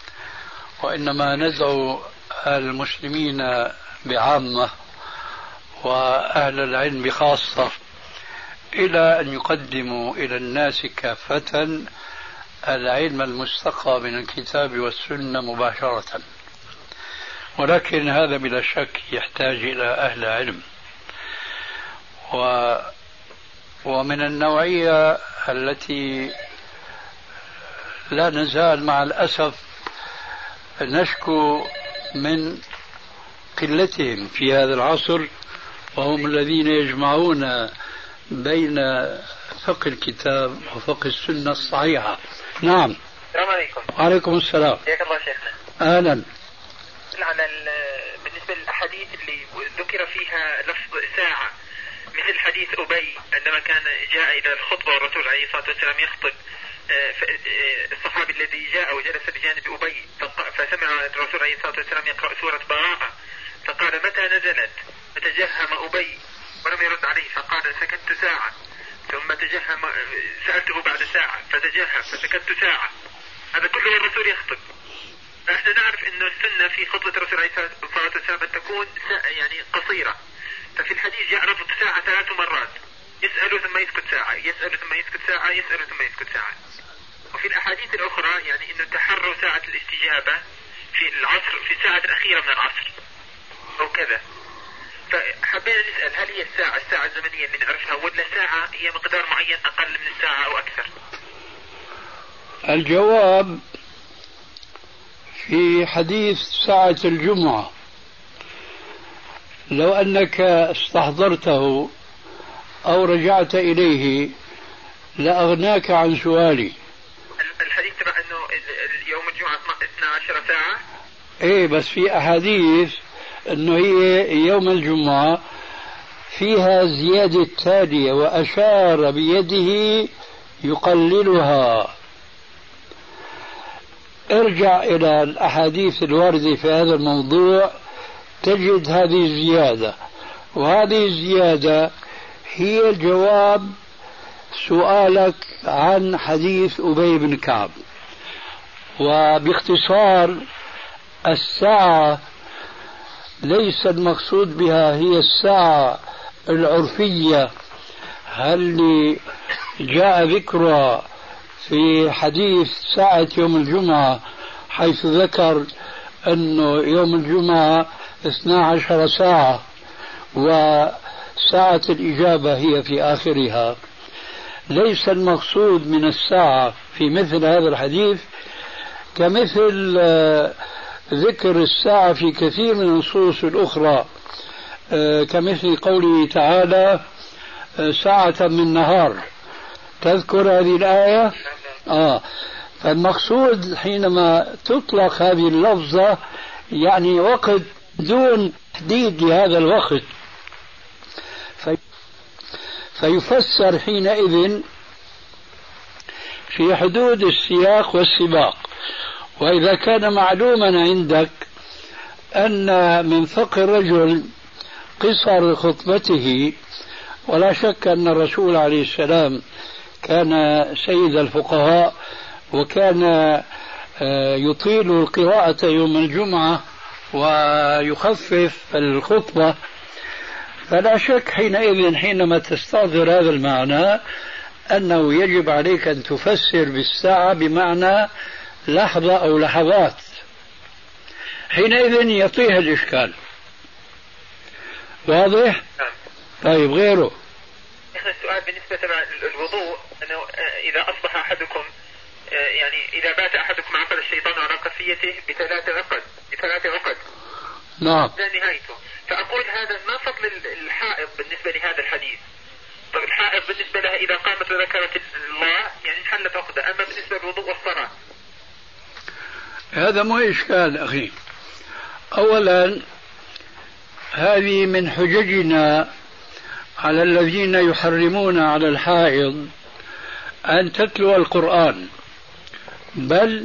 وإنما ندعو المسلمين بعامة وأهل العلم خاصة إلى أن يقدموا إلى الناس كافة العلم المستقى من الكتاب والسنة مباشرة، ولكن هذا بلا شك يحتاج إلى أهل علم. ومن النوعية التي لا نزال مع الأسف نشكو من قلتهم في هذا العصر، وهم الذين يجمعون بين فقه الكتاب وفقه السنة الصحيحة. نعم. السلام عليكم. وعليكم السلام. حياك الله شيخنا. أهلا. بالنسبة للأحاديث اللي ذكر فيها لفظ ساعة، مثل حديث أبي عندما كان جاء إلى الخطبة والرسول عليه الصلاة والسلام يخطب، الصحابي الذي جاء وجلس بجانب أبي فسمع الرسول عليه الصلاة والسلام يقرأ سورة براءة، فقال متى نزلت؟ فتجهم أبي ولم يرد عليه، فقال سكت ساعة، ثم تجهم، سألته بعد ساعة فتجهم فسكت ساعة. هذا كله الرسول يخطب. فإحنا نعرف أن السنة في خطبة الرسول عليه الصلاة والسلام أن تكون يعني قصيرة، ففي الحديث جاء لفظ ساعة 3 مرات، يسأل ثم يسكت ساعة، يسأل ثم يسكت ساعة، يسأل ثم يسكت ساعة. وفي الأحاديث الأخرى يعني أنه تحروا ساعة الاستجابة في العصر، في الساعة الأخيرة من العصر أو كذا. فحبينا نسأل هل هي الساعة الزمنية اللي نعرفها، ولا ساعة هي مقدار معين أقل من الساعة أو أكثر؟ الجواب في حديث ساعة الجمعة، لو أنك استحضرته أو رجعت إليه لأغناك عن سؤالي. الحديث تبع أنه يوم الجمعة 12 ساعة. إيه، بس في أحاديث أنه هي يوم الجمعة فيها زيادة تالية، وأشار بيده يقللها. ارجع إلى الأحاديث الواردة في هذا الموضوع تجد هذه الزيادة، وهذه الزيادة هي جواب سؤالك عن حديث أبي بن كعب. وباختصار الساعة ليس المقصود بها هي الساعة العرفية اللي جاء ذكرها في حديث ساعة يوم الجمعة، حيث ذكر أنه يوم الجمعة 12 ساعة وساعة الإجابة هي في آخرها. ليس المقصود من الساعة في مثل هذا الحديث كمثل ذكر الساعة في كثير من النصوص الأخرى، كمثل قوله تعالى ساعة من نهار. تذكر هذه الآية؟ فالمقصود حينما تطلق هذه اللفظة يعني وقت دون تحديد لهذا الوقت، فيفسر حينئذ في حدود السياق والسباق. وإذا كان معلوما عندك أن من فقه الرجل قصر خطبته، ولا شك أن الرسول عليه السلام كان سيد الفقهاء وكان يطيل القراءة يوم الجمعة ويخفف الخطبة، فلا شك حينئذ حينما تستحضر هذا المعنى أنه يجب عليك أن تفسر بالساعة بمعنى لحظة أو لحظات، حينئذ يطيح الإشكال. واضح؟ طيب غيره. السؤال بالنسبة للوضوء، أنه إذا أصبح أحدكم يعني إذا بات أحدكم عقد الشيطان على قفيته بثلاث عقد نعم لا نهايته، فأقول هذا ما فضل الحائض بالنسبة لهذا الحديث؟ طيب الحائض بالنسبة لها إذا قامت وذكرت الله يعني انحلت عقدة، أما بالنسبة للوضوء والصلاة هذا مو إشكال أخي. أولا هذه من حججنا على الذين يحرمون على الحائض أن تتلو القرآن، بل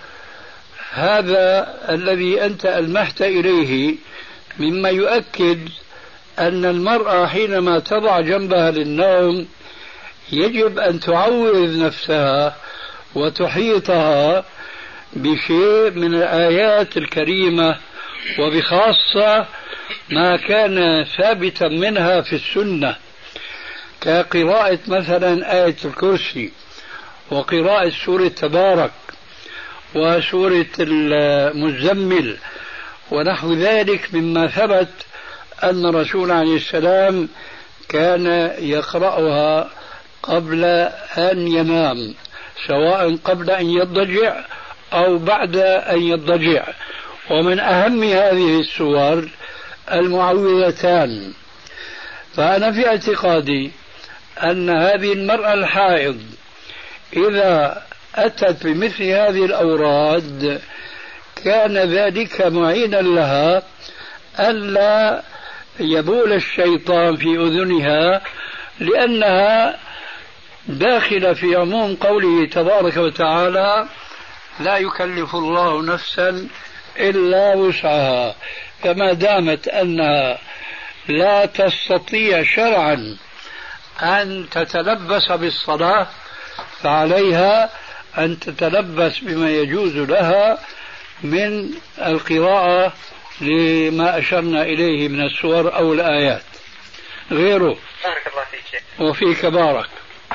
هذا الذي أنت ألمحت إليه مما يؤكد أن المرأة حينما تضع جنبها للنوم يجب أن تعوذ نفسها وتحيطها بشيء من الآيات الكريمة، وبخاصة ما كان ثابتا منها في السنة كقراءة مثلا آية الكرسي وقراءة سورة تبارك وسورة المزمل ونحو ذلك مما ثبت أن الرسول عليه السلام كان يقرأها قبل أن ينام، سواء قبل أن يضجع أو بعد أن يضجع. ومن أهم هذه السور المعوذتان. فأنا في اعتقادي أن هذه المرأة الحائض إذا أتت بمثل هذه الأوراد كان ذلك معينا لها ألا يبول الشيطان في أذنها، لأنها داخلة في عموم قوله تبارك وتعالى: لا يكلف الله نفسا إلا وسعها. فما دامت أنها لا تستطيع شرعا أن تتلبس بالصلاة فعليها أن تتلبس بما يجوز لها من القراءة لما أشرنا إليه من السور أو الآيات غيره. بارك الله فيك. وفيك بارك.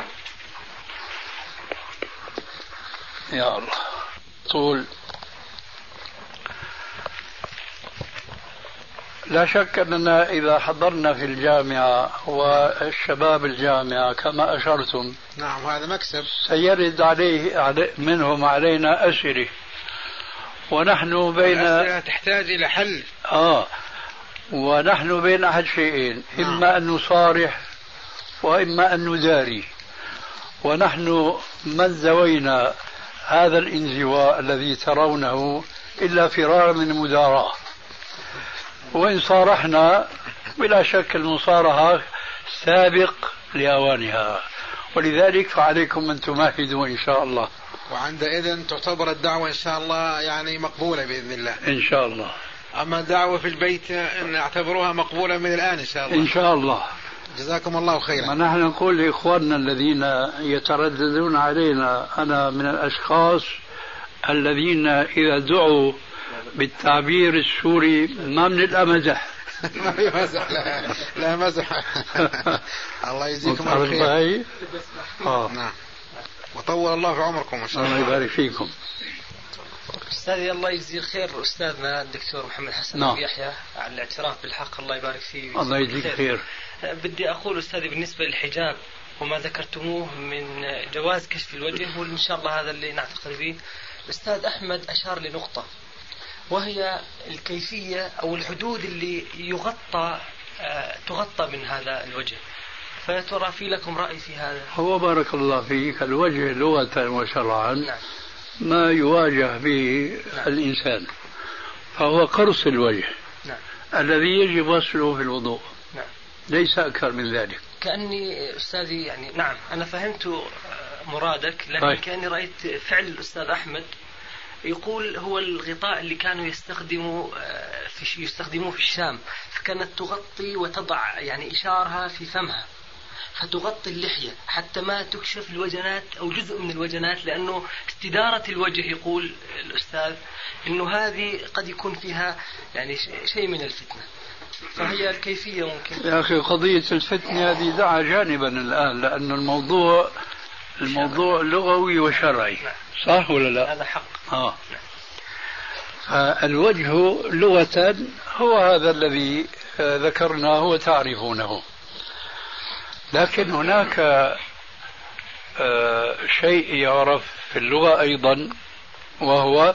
يا الله طول. لا شك أننا إذا حضرنا في الجامعة والشباب الجامعة كما أشرتم، نعم هذا مكسب، سيرد عليه منهم علينا أسئلة، ونحن بين تحتاج إلى حل. ونحن بين أحد شيئين، إما أن نصارح وإما أن نداري، ونحن من زوينا هذا الانزواء الذي ترونه إلا فرارا من المداراة. وإن صارحنا بلا شك المصارحة سابق لأوانها، ولذلك فعليكم أن تمهدوا إن شاء الله. وعندئذ تعتبر الدعوة إن شاء الله يعني مقبولة بإذن الله إن شاء الله. أما الدعوة في البيت نعتبروها مقبولة من الآن إن شاء الله. إن شاء الله. جزاكم الله خيرا. ونحن نقول لإخواننا الذين يترددون علينا، أنا من الأشخاص الذين إذا دعوا بالتعبير السوري ما من الأمزح. ما في مزح، لا مزح. الله يجزيكم الخير. نعم. وطول الله في عمركم إن شاء الله. الله يبارك فيكم. أستاذي الله يجزيه الخير أستاذنا الدكتور محمد حسن أبو يحيى على الاعتراف بالحق، الله يبارك فيه. الله يجزيك خير. بدي أقول أستاذي بالنسبة للحجاب وما ذكرتموه من جواز كشف الوجه، وإن شاء الله هذا اللي نعتقد به. الأستاذ أحمد أشار لنقطة وهي الكيفية أو الحدود اللي تغطى من هذا الوجه، فترى في لكم رأي في هذا؟ هو بارك الله فيك الوجه لغة وشرعا نعم. ما يواجه به الإنسان، فهو قرص الوجه نعم. الذي يجب غسله في الوضوء، نعم. ليس أكثر من ذلك. كأني أستاذي يعني نعم أنا فهمت مرادك، لكن طيب. كأني رأيت فعل الأستاذ أحمد يقول هو الغطاء اللي كانوا يستخدموه في الشام، فكانت تغطي وتضع يعني إشارها في فمها فتغطي اللحية حتى ما تكشف الوجنات أو جزء من الوجنات، لأنه استدارة الوجه يقول الأستاذ إنه هذه قد يكون فيها يعني شيء من الفتنة، فهي الكيفية ممكن. يا أخي قضية الفتنة هذه دعها جانبا الآن، لأن الموضوع لغوي وشرعي، صح ولا لا؟ هذا حق. الوجه لغة هو هذا الذي ذكرناه وتعرفونه، لكن هناك شيء يعرف في اللغة أيضا، وهو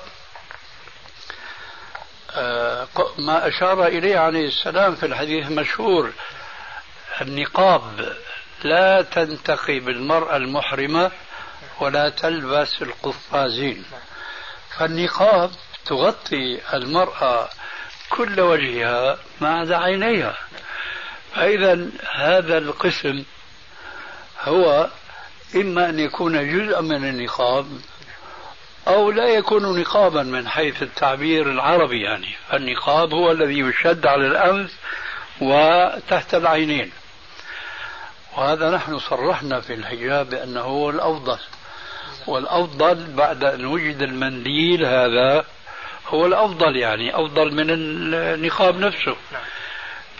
ما أشار إليه عليه السلام في الحديث المشهور: النقاب لا تنتقب المرأة المحرمة ولا تلبس القفازين. فالنقاب تغطي المرأة كل وجهها ما عدا عينيها، فإذا هذا القسم هو إما أن يكون جزءا من النقاب أو لا يكون نقابا من حيث التعبير العربي، يعني النقاب هو الذي يشد على الأنف وتحت العينين، وهذا نحن صرحنا في الحجاب بأنه هو الأفضل، والأفضل بعد أن وجد المنديل هذا هو الأفضل، يعني أفضل من النقاب نفسه،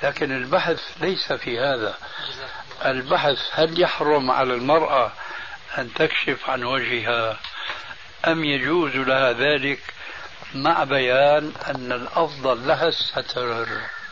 لكن البحث ليس في هذا. البحث هل يحرم على المرأة أن تكشف عن وجهها أم يجوز لها ذلك، مع بيان أن الأفضل لها الستر.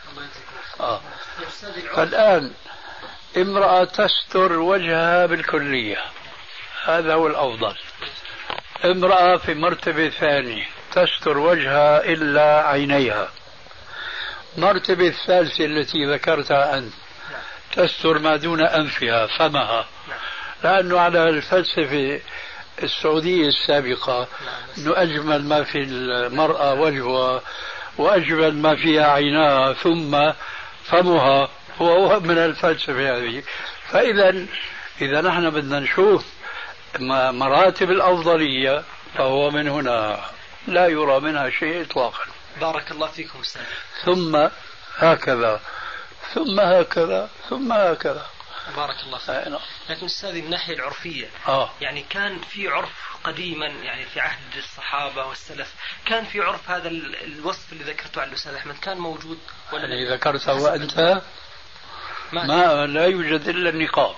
فالآن امرأة تستر وجهها بالكلية، هذا هو الأفضل. امرأة في مرتبة ثانية تستر وجهها إلا عينيها. مرتبة الثالثة التي ذكرتها أنت تستر ما دون أنفها، فمها، لأنه على الفلسفة السعودية السابقة أنه أجمل ما في المرأة وجهها وأجمل ما فيها عيناها ثم فمها، هو من الفلسفة هذه. فإذا نحن بدنا نشوف مراتب الأفضلية فهو من هنا لا يرى منها شيء إطلاقا. بارك الله فيكم أستاذ. ثم هكذا ثم هكذا ثم هكذا. بارك الله فيك. لكن أستاذ من الناحية العرفية يعني كان في عرف قديما، يعني في عهد الصحابة والسلف كان في عرف هذا الوصف اللي ذكرته على الأستاذ أحمد كان موجود ولا اللي ذكرته وأنت ما لا يوجد إلا النقاب،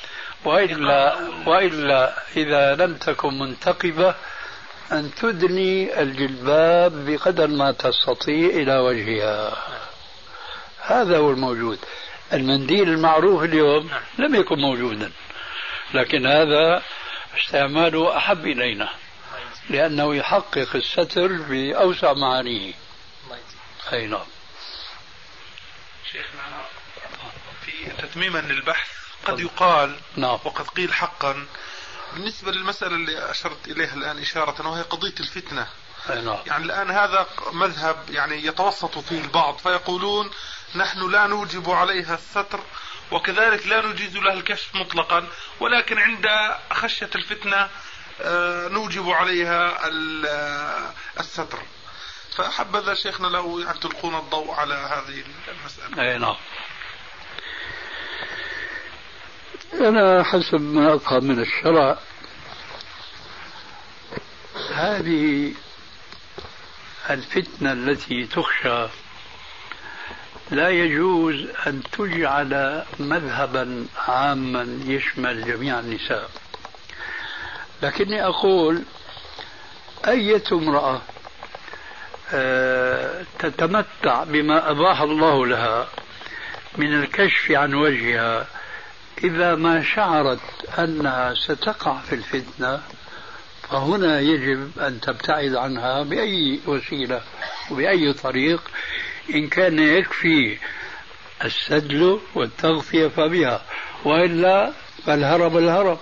وإلا إذا لم تكن منتقبة أن تدني الجلباب بقدر ما تستطيع إلى وجهها. هذا هو الموجود. المنديل المعروف اليوم لم يكن موجودا، لكن هذا استعماله أحب إلينا لأنه يحقق الستر بأوسع معانيه. أي نعم. شيخنا في تتميما للبحث قد يقال وقد قيل حقا بالنسبة للمسألة اللي أشرت إليها الآن إشارة، وهي قضية الفتنة. يعني الآن هذا مذهب يعني يتوسط فيه البعض فيقولون نحن لا نوجب عليها الستر وكذلك لا نجيز لها الكشف مطلقا، ولكن عند خشية الفتنة نوجب عليها الستر. فحبذا شيخنا لو يعني تلقون الضوء على هذه المسألة. أي نعم. أنا حسب ما أفهم من الشرع هذه الفتنة التي تخشى لا يجوز أن تجعل مذهبا عاما يشمل جميع النساء، لكني أقول أية امرأة تتمتع بما أباح الله لها من الكشف عن وجهها إذا ما شعرت أنها ستقع في الفتنة فهنا يجب أن تبتعد عنها بأي وسيلة وبأي طريق. إن كان يكفي السدل والتغطية فبها، وإلا فالهرب الهرب.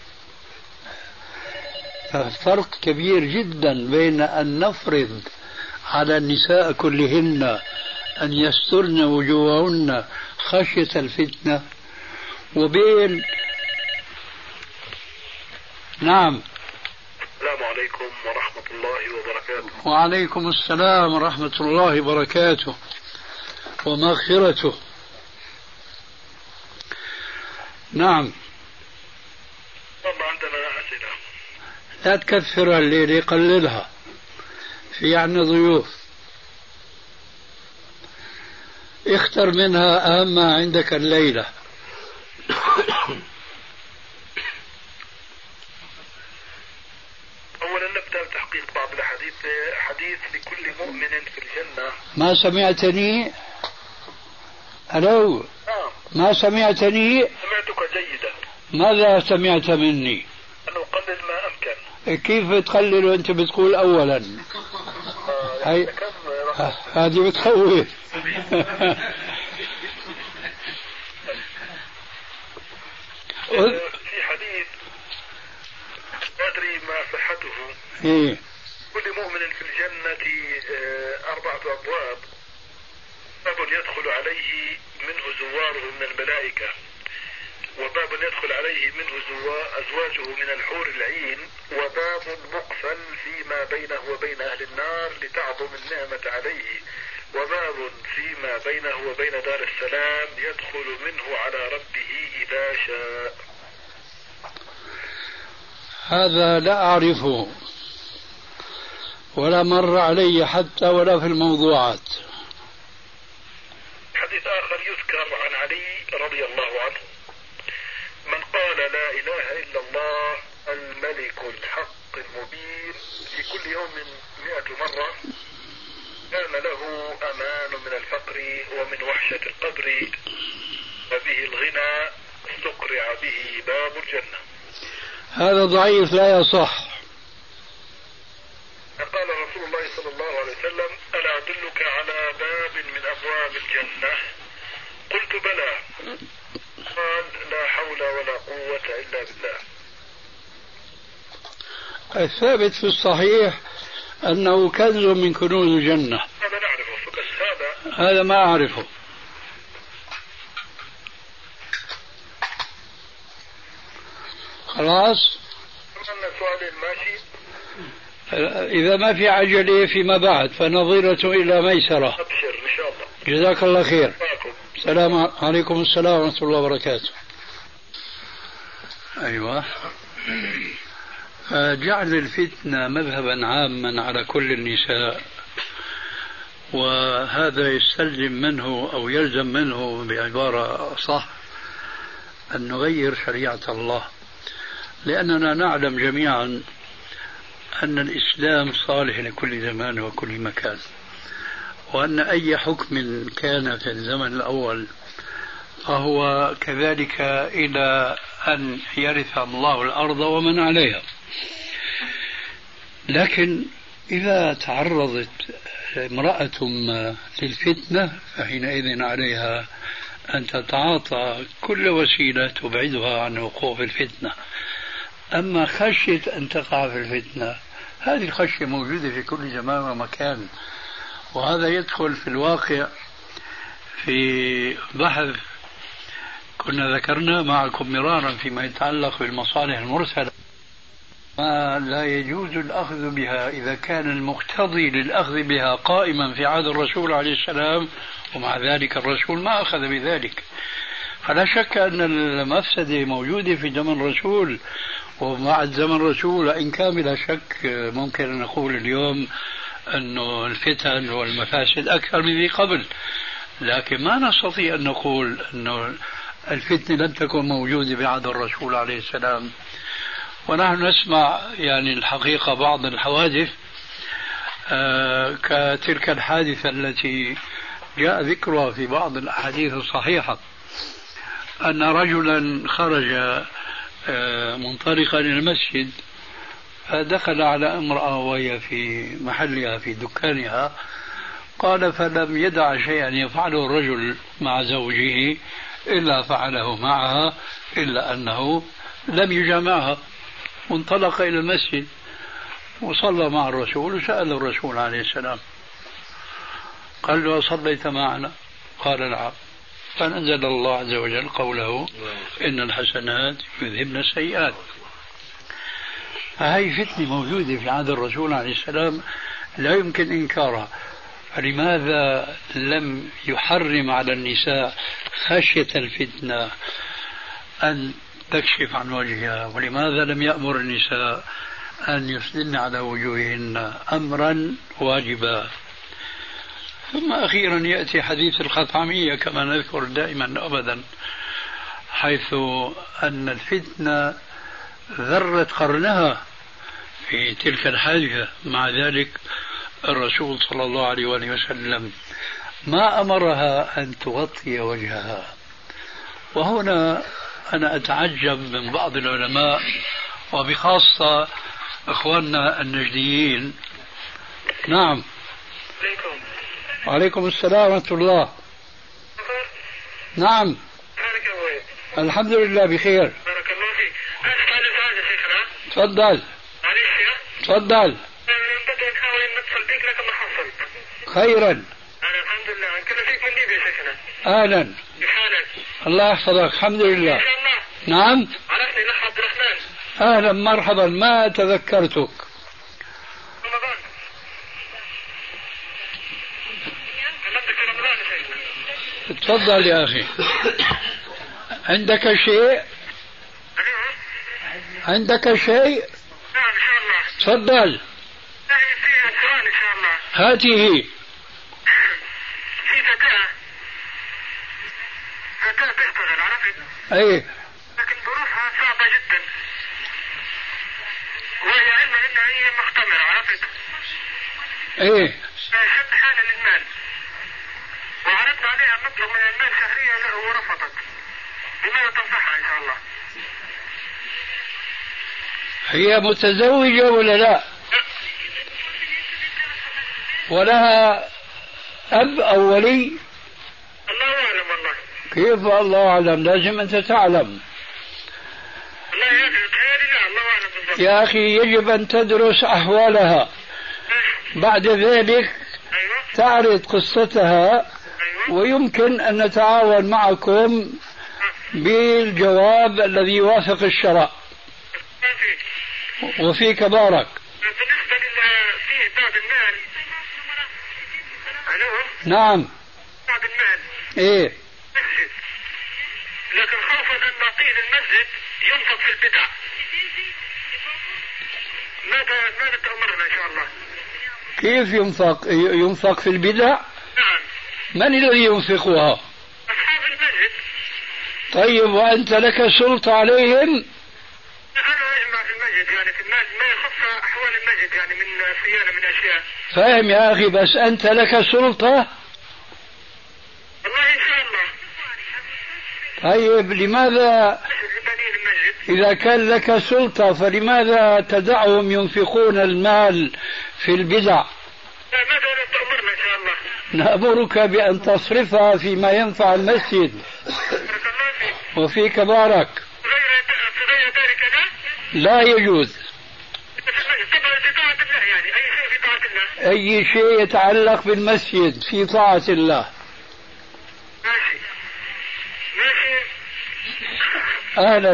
ففرق كبير جدا بين أن نفرض على النساء كلهن أن يسترن وجوههن خشية الفتنة وبين نعم. السلام عليكم ورحمة الله وبركاته. وعليكم السلام ورحمة الله وبركاته ومغفرته. نعم. والله عندنا أسئلة. لا تكثرها الليلة، قللها، في عنا ضيوف. اختر منها أهم ما عندك الليلة. أولا نبدأ بتحقيق بعض الحديث. حديث لكل مؤمن في الجنة. ما سمعتني؟ ألو. ما سمعتني؟ سمعتك جيدا. ماذا سمعت مني؟ أن أقلل ما أمكن. كيف تقلل وأنت بتقول أولا؟ هذه بتخوف. في حديث لا أدري ما صحته. كل مؤمن في الجنة 4 أبواب، باب يدخل عليه منه زواره من الملائكة، وباب يدخل عليه منه أزواجه من الحور العين، وباب مقفل فيما بينه وبين أهل النار لتعظم النعمة عليه، وباب فيما بينه وبين دار السلام يدخل منه على ربه إذا شاء. هذا لا أعرفه ولا مر علي حتى ولا في الموضوعات. حديث آخر رضي الله عنه: من قال لا إله إلا الله الملك الحق المبين في كل يوم 100 مرة كان له أمان من الفقر ومن وحشة القبر، وبه الغنى استقرع به باب الجنة. هذا ضعيف لا يصح. قال رسول الله صلى الله عليه وسلم: ألا أدلك على باب من أبواب الجنة؟ قلت بلى. قال: لا حول ولا قوة إلا بالله. الثابت في الصحيح أنه كنز من كنوز الجنة. هذا نعرفه، بس هذا ما أعرفه. خلاص. سؤالي الماشي. إذا ما في عجلة فيما بعد فنظيرة إلى ميسرة. أبشر إن شاء الله. جزاك الله خير. السلام عليكم. السلام ورحمة الله وبركاته. أيوة. جعل الفتنة مذهبا عاما على كل النساء، وهذا يستلزم منه أو يلزم منه بعبارة صح أن نغير شريعة الله، لأننا نعلم جميعا أن الإسلام صالح لكل زمان وكل مكان، وأن أي حكم كان في الزمن الأول فهو كذلك إلى أن يرث الله الأرض ومن عليها. لكن إذا تعرضت امرأة للفتنة فحينئذ عليها أن تتعاطى كل وسيلة تبعدها عن وقوع في الفتنة. أما خشية أن تقع في الفتنة، هذه الخشية موجودة في كل زمان ومكان، وهذا يدخل في الواقع في بحث كنا ذكرنا معكم مرارا فيما يتعلق بالمصالح المرسلة، ما لا يجوز الأخذ بها إذا كان المقتضي للأخذ بها قائما في عهد الرسول عليه السلام، ومع ذلك الرسول ما أخذ بذلك. فلا شك أن المفسدة موجودة في زمن الرسول وبعد زمن الرسول، إن كان بلا شك ممكن أن نقول اليوم أن الفتن والمفاسد أكثر من ذي قبل، لكن ما نستطيع أن نقول أن الفتنة لم تكن موجودة بعهد الرسول عليه السلام. ونحن نسمع يعني الحقيقة بعض الحوادث كتلك الحادثة التي جاء ذكرها في بعض الأحاديث الصحيحة، أن رجلا خرج منطلقا إلى المسجد فدخل على امرأة وهي في محلها في دكانها، قال فلم يدع شيئا يفعله الرجل مع زوجه إلا فعله معها، إلا أنه لم يجامعها. وانطلق إلى المسجد وصلى مع الرسول وسأل الرسول عليه السلام، قال له: صليت معنا؟ قال: نعم. فنزل الله عز وجل قوله: إن الحسنات يذهبن السيئات. فهي فتنة موجودة في عهد الرسول عليه السلام لا يمكن إنكارها. فلماذا لم يحرم على النساء خشية الفتنة أن تكشف عن وجهها؟ ولماذا لم يأمر النساء أن يسدلن على وجوههن أمرا واجبا؟ ثم أخيرا يأتي حديث الخطعمية كما نذكر دائما أبدا، حيث أن الفتنة ذرت قرنها في تلك الحادثة. مع ذلك الرسول صلى الله عليه وسلم ما أمرها أن تغطي وجهها. وهنا أنا أتعجب من بعض العلماء وبخاصة إخواننا النجديين. نعم. وعليكم السلام ورحمة الله. نعم. الحمد لله بخير. بارك الله فيك. تفضل. تفضل. خيرا. الحمد لله. كنا فيك من ليبيا شيخنا. أهلا. الله يحفظك. الحمد لله. نعم. عرفني نحو عبد الرحمن. أهلا مرحبا. ما تذكرتك. رمضان. تفضل يا أخي. عندك شيء؟ عندك شيء؟ نعم إن شاء الله. تفضل. فيها سؤال إن شاء الله. هاته. في فتاة تشتغل ايه لكن ظروفها صعبة جدا، وهي علما انها هي مختمرة، عرفت؟ ايه شد حالة للمال، وعرضنا عليها مبلغ من المال شهريا له ورفضت. بماذا تنصحها ان شاء الله؟ هي متزوجة ولا لا؟ ولها أب أو ولي؟ الله أعلم والله. كيف الله أعلم؟ لازم أنت تعلم. الله يعلم، لا الله أعلم بالضبط. يا أخي يجب أن تدرس أحوالها، بعد ذلك تعرض قصتها، ويمكن أن نتعاون معكم بالجواب الذي يوافق الشرع. وفيك بارك. بالنسبة فيه بعض المال. ألو؟ نعم. بعض المال. إيه. مسجد. لكن خوفا أن نعطيه للمسجد ينفق في البدع. ماذا تأمرنا إن شاء الله؟ كيف ينفق في البدع؟ نعم. من الذي ينفقها؟ أصحاب المسجد. طيب وأنت لك سلطة عليهم؟ يعني في المال ما يخص أحوال المسجد، يعني من صيانة من أشياء. فاهم يا أخي، بس أنت لك سلطة؟ والله إن شاء الله. طيب لماذا إذا كان لك سلطة فلماذا تدعهم ينفقون المال في البدع؟ ماذا تأمرنا إن شاء الله؟ نأمرك بأن تصرفها فيما ينفع المسجد. وفيك بارك. غير ذلك لا يجوز. طبعا في طاعة الله، يعني أي شيء في طاعة الله. أي شيء يتعلق بالمسجد في طاعة الله. ماشي. ماشي. أهلا.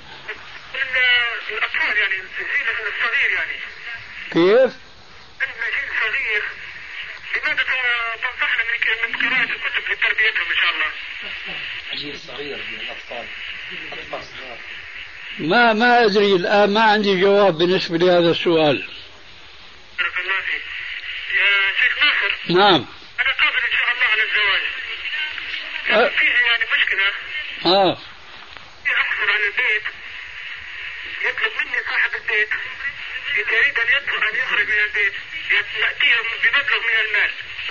الأطفال يعني الجيل الصغير يعني. كيف؟ عندنا جيل صغير، لماذا تنصحنا من قراءة الكتب لتربيتهم إن شاء الله؟ جيل صغير من الأطفال. أطفال صغار. ما أدري الآن، ما عندي جواب بالنسبة لهذا السؤال. بارك الله فيك. يا شيخ ناصر. نعم. أنا قابل إن شاء الله على الزواج. فيه يعني مشكلة. أحصل على البيت، يطلب مني صاحب البيت يريد أن يخرج من البيت، يأتيهم بمبلغ من المال.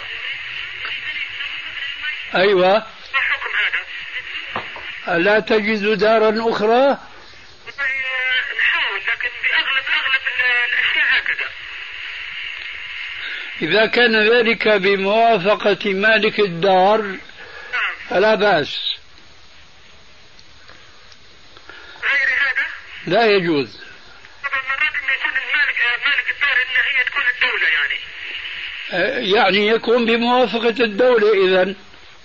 أيوة. ما حكم هذا؟ ألا تجد دارا أخرى؟ نحاول، لكن بأغلب الأشياء هكذا. إذا كان ذلك بموافقة مالك الدار فلا بأس. غير هذا؟ لا يجوز. طبعا مرات إنه يكون مالك الدار إن هي تكون الدولة يعني. يعني يكون بموافقة الدولة إذن.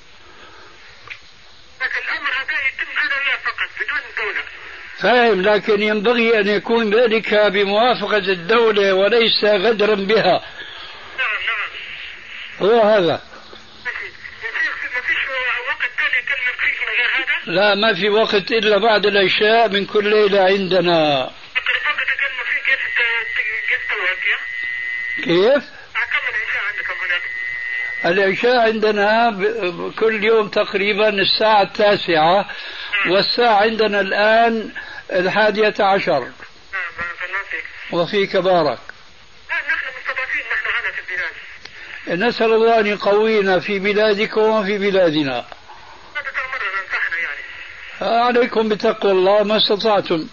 لكن الأمر هذا يتم أنا وياه فقط بدون الدولة. فاهم، لكن ينبغي أن يكون ذلك بموافقة الدولة وليس غدرا بها. نعم نعم. هو هذا. ما فيش وقت ثاني كلمة فيه من غير هذا؟ لا، ما في وقت إلا بعد العشاء من كل ليلة عندنا. أقرب وقت كلمة فيه كيف توقف؟ كيف؟ كم العشاء عندكم هناك؟ العشاء عندنا كل يوم تقريبا الساعة 9، والساعة عندنا الآن 11. وفيك بارك. نحن مستضعفين نحن هنا في البلاد. نسأل الله أن يقوينا في بلادكم وفي بلادنا. ماذا تأمرنا ننصحنا يعني؟ عليكم بتقوى الله ما استطعتم.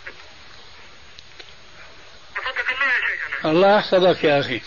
أفضلك الله يا شيخنا. الله يحفظك يا أخي.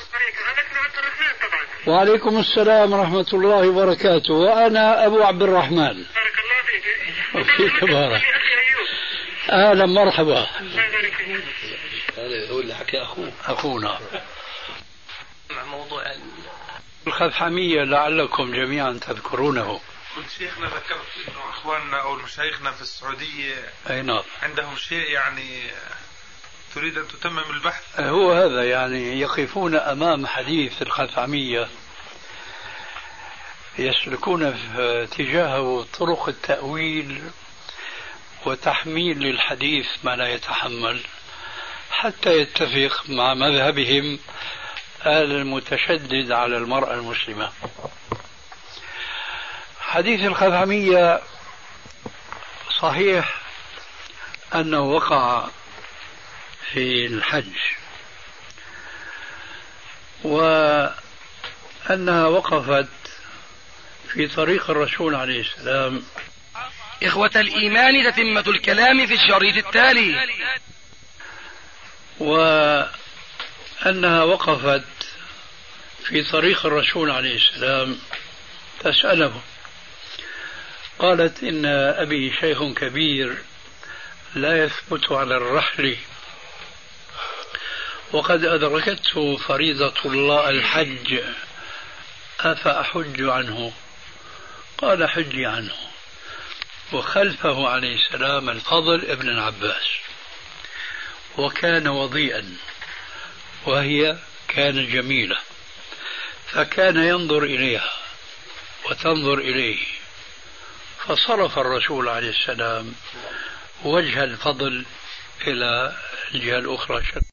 وعليكم السلام ورحمة الله وبركاته. وأنا أبو عبد الرحمن. بارك الله فيك. وفيك بارك. أهلا مرحبا. هذا هو اللي حكى أخونا. موضوع الخثعمية لعلكم جميعا تذكرونه. كنت شيخنا ذكرت انه اخواننا او مشايخنا في السعودية اي نعم عندهم شيء يعني تريد ان تتمم البحث. هو هذا، يعني يقفون امام حديث الخثعمية يسلكون في اتجاهه طرق التأويل وتحميل للحديث ما لا يتحمل حتى يتفق مع مذهبهم المتشدد على المرأة المسلمة. حديث الخثعمية صحيح أنه وقع في الحج، وأنها وقفت في طريق الرسول عليه السلام. إخوة الإيمان تتمة الكلام في الشريط التالي. وأنها وقفت في طريق الرسول عليه السلام تسأله، قالت: إن أبي شيخ كبير لا يثبت على الرحل، وقد أدركته فريضة الله الحج، أفأحج عنه؟ قال: حجي عنه. وخلفه عليه السلام الفضل ابن العباس، وكان وضيئا وهي كان جميلة، فكان ينظر إليها وتنظر إليه، فصرف الرسول عليه السلام وجه الفضل إلى الجهة الأخرى.